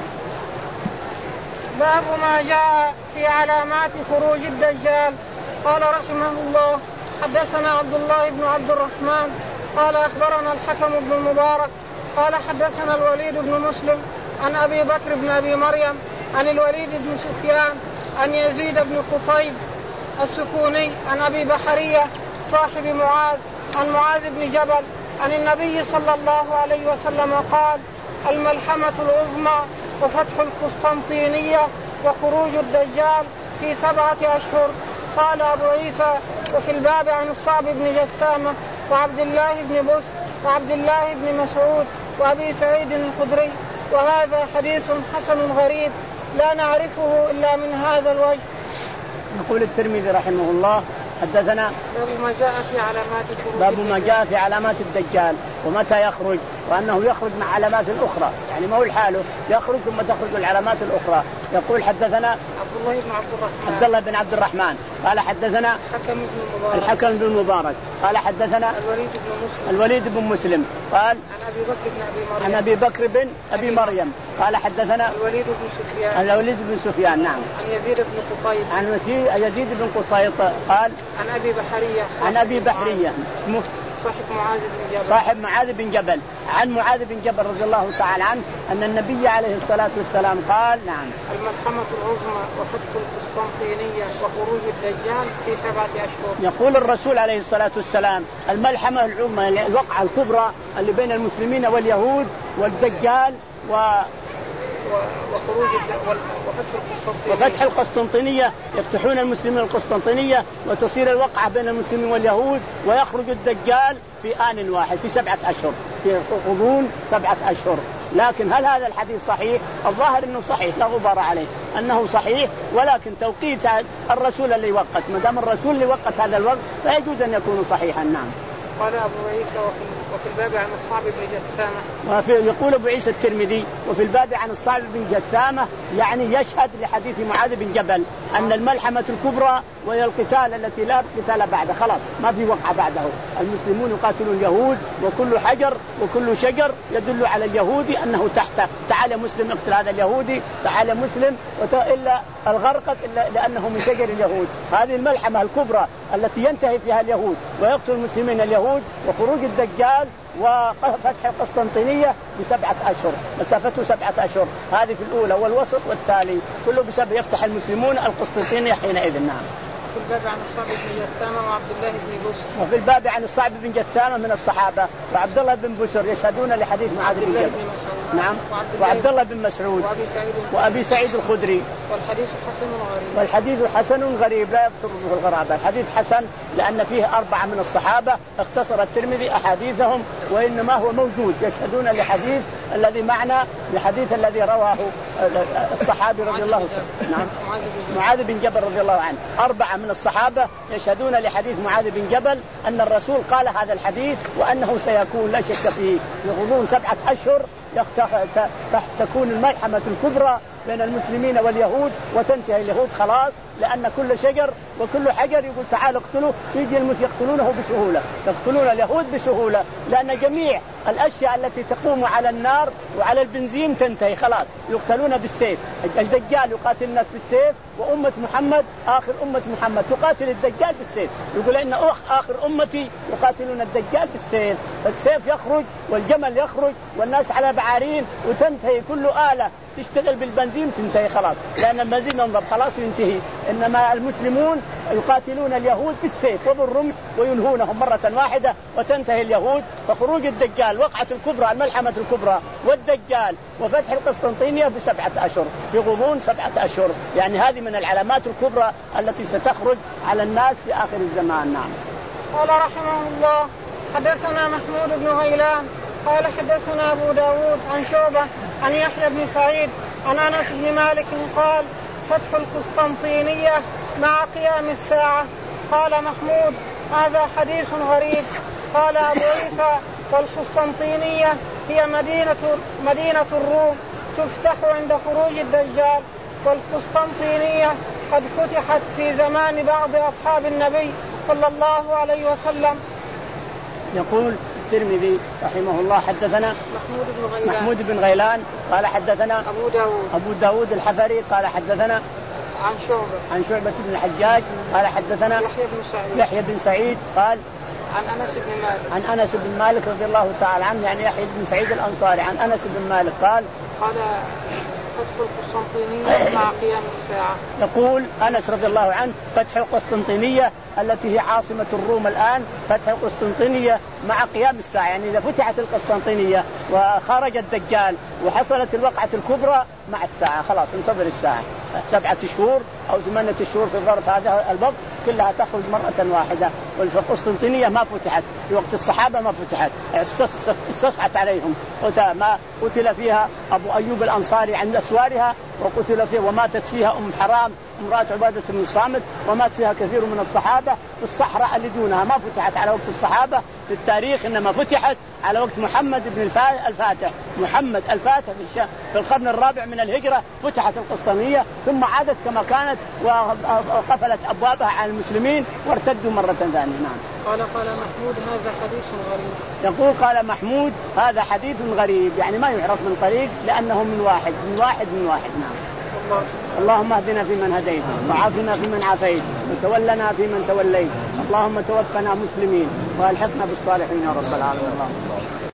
باب ما جاء في علامات خروج الدجال. قال رحمه الله حدثنا عبد الله بن عبد الرحمن قال أخبرنا الحكم بن المبارك قال حدثنا الوليد بن مسلم عن أبي بكر بن أبي مريم عن الوليد بن سفيان عن يزيد بن قطيب السكوني عن أبي بحرية صاحب معاذ عن معاذ بن جبل عن النبي صلى الله عليه وسلم قال الملحمة العظمى وفتح القسطنطينية وخروج الدجال في سبعة أشهر. قال أبو عيسى وفي الباب عن الصعب بن جثامة وعبد الله بن بس وعبد الله بن مسعود وأبي سعيد الخدري، وهذا حديث حسن غريب لا نعرفه إلا من هذا الوجه. يقول الترمذي رحمه الله حدثنا باب ما جاء في علامات خروج باب ما جاء في علامات الدجال ومتى يخرج، وأنه يخرج مع علامات أخرى، يعني ما هو الحاله يخرج ثم تخرج العلامات الأخرى. يقول حدثنا عبد الله بن عبد الرحمن عبد الله بن عبد الرحمن قال حدثنا الحكم بن المبارك الحكم بن المبارك قال حدثنا الوليد بن مسلم الوليد بن مسلم قال عن أبي بكر بن أبي مريم عن أبي بكر بن أبي مريم قال حدثنا الوليد بن سفيان الوليد بن سفيان. نعم. عن يزيد بن قطيب عن يزيد بن قصيط قال عن أبي بحرية عن أبي بحرية صاحب معاذ بن جبل صاحب معاذ بن جبل عن معاذ بن جبل رضي الله تعالى عنه أن النبي عليه الصلاة والسلام قال نعم الملحمة العظمى وفتح القسطنطينية وخروج الدجال في سبعة أشهر. يقول الرسول عليه الصلاة والسلام الملحمة العظمى الوقعة الكبرى اللي بين المسلمين واليهود والدجال و وخروج وفتح القسطنطينية وفتح القسطنطينية يفتحون المسلمين القسطنطينية وتصير الوقعة بين المسلمين واليهود ويخرج الدجال في آن واحد في سبعة أشهر في غضون سبعة أشهر. لكن هل هذا الحديث صحيح؟ الظاهر أنه صحيح لا غبار عليه أنه صحيح، ولكن توقيت الرسول اللي وقت ما دام الرسول اللي وقت هذا الوقت لا يجوز أن يكون صحيحا. نعم. قال أبو عيسى وفي, وفي الباب عن الصعب بن جثامة وفي يقول أبو عيسى الترمذي وفي الباب عن الصعب بن جثامة يعني يشهد لحديث معاذ بن جبل أن الملحمة الكبرى وهي القتال التي لا قتال بعده، خلاص ما في وقعة بعده، المسلمون يقاتلون اليهود وكل حجر وكل شجر يدل على اليهودي أنه تحته، تعال مسلم اقتل هذا اليهودي، تعال مسلم إلا الغرقد إلا لأنه من شجر اليهود. هذه الملحمة الكبرى التي ينتهي فيها اليهود ويقتل المسلمين اليهود وخروج الدجال وفتح القسطنطينية بسبعة أشهر، مسافته سبعة أشهر، هذه في الأولى والوسط والتالي كله بسبب يفتح المسلمون القسطنطينية حينئذ. نعم. في الباب عن الصعب بن جثامة وعبد الله بن بسر وفي الباب عن الصعب بن جثامة من الصحابة وعبد الله بن بسر يشهدون لحديث معاذ بن جبل. نعم. وعبد الله بن مسعود وأبي سعيد, وأبي سعيد الخدري. والحديث حسن غريب والحديث حسن غريب لا يقتربه الغرابة. الحديث حسن لأن فيه أربعة من الصحابة اختصر الترمذي أحاديثهم وإنما هو موجود يشهدون لحديث الذي معنا لحديث الذي رواه الصحابي رضي الله عنه. نعم. معاذ بن جبل رضي الله عنه. أربعة من الصحابة يشهدون لحديث معاذ بن جبل أن الرسول قال هذا الحديث وأنه سيكون لا شك فيه لغضون سبعة أشهر تكون الملحمة الكبرى بين المسلمين واليهود وتنتهي اليهود خلاص، لأن كل شجر وكل حجر يقول تعال اقتلوه يجي المسلمين يقتلونه بسهولة، يقتلون اليهود بسهولة، لأن جميع الأشياء التي تقوم على النار وعلى البنزين تنتهي خلاص، يقتلون بالسيف. الدجال يقاتل الناس بالسيف وأمة محمد آخر أمة محمد تقاتل الدجال بالسيف، يقول إن آخر أمتي يقاتلون الدجال بالسيف، السيف يخرج والجمل يخرج والناس على بعارين وتنتهي كل آلة تشتغل بالبنزين تنتهي خلاص، لأن البنزين ينضب خلاص ينتهي إنما المسلمون يقاتلون اليهود بالسيف وبالرمح وينهونهم مرة واحدة وتنتهي اليهود. فخروج الدجال وقعة الكبرى الملحمة الكبرى والدجال وفتح القسطنطينية بسبعة أشهر في غضون سبعة أشهر، يعني هذه من العلامات الكبرى التي ستخرج على الناس في آخر الزمان. نعم. قال رحمه الله حدثنا محمود بن غيلان قال حدثنا أبو داود عن شعبة عن يحيى بن سعيد عن أنس بن مالك قال فتح القسطنطينية مع قيام الساعة. قال محمود هذا حديث غريب. قال أبو عيسى والقسطنطينية هي مدينة, مدينة الروم تفتح عند خروج الدجال، والقسطنطينية قد فتحت في زمان بعض أصحاب النبي صلى الله عليه وسلم. يقول الترمذي رحمه الله حدثنا محمود بن غيلان, محمود بن غيلان قال حدثنا أبو داود, أبو داود الحفري قال حدثنا عن شعبة عن شعبة بن الحجاج قال حدثنا يحيى بن سعيد, يحيى بن سعيد قال عن أنس بن مالك عن أنس بن مالك رضي الله تعالى عنه، يعني يحيى بن سعيد الأنصاري عن أنس بن مالك قال قال فتح القسطنطينية مع قيام الساعة. يقول أنس رضي الله عنه فتح القسطنطينية التي هي عاصمة الروم الآن، فتح القسطنطينية مع قيام الساعة، يعني إذا فتحت القسطنطينية وخرج الدجال وحصلت الوقعة الكبرى مع الساعة خلاص انتظر الساعة سبعة شهور أو ثمانية شهور في ظرف هذا الوقت كلها تخرج مرة واحدة. والقسطنطينية ما فتحت في وقت الصحابة، ما فتحت استصعت عليهم، ما قتل فيها أبو أيوب الأنصاري عند أسوارها وقتل فيها وماتت فيها أم حرام امرأة عبادة بن الصامت ومات فيها كثير من الصحابة في الصحراء اللي دونها. ما فتحت على وقت الصحابة في التاريخ، إنما فتحت على وقت محمد بن الفاتح محمد الفاتح في القرن الرابع من الهجرة فتحت القسطنطينية ثم عادت كما كانت وقفلت أبوابها على المسلمين وارتدوا مرة ثانية. نعم. قال قال محمود هذا حديث غريب. يقول قال محمود هذا حديث غريب، يعني ما يعرف من طريق لأنه من واحد من واحد من واحد. نعم. اللهم اهدنا فيمن هديت وعافنا فيمن عافيت وتولنا فيمن توليت، اللهم توفنا مسلمين والحقنا بالصالحين يا رب العالمين.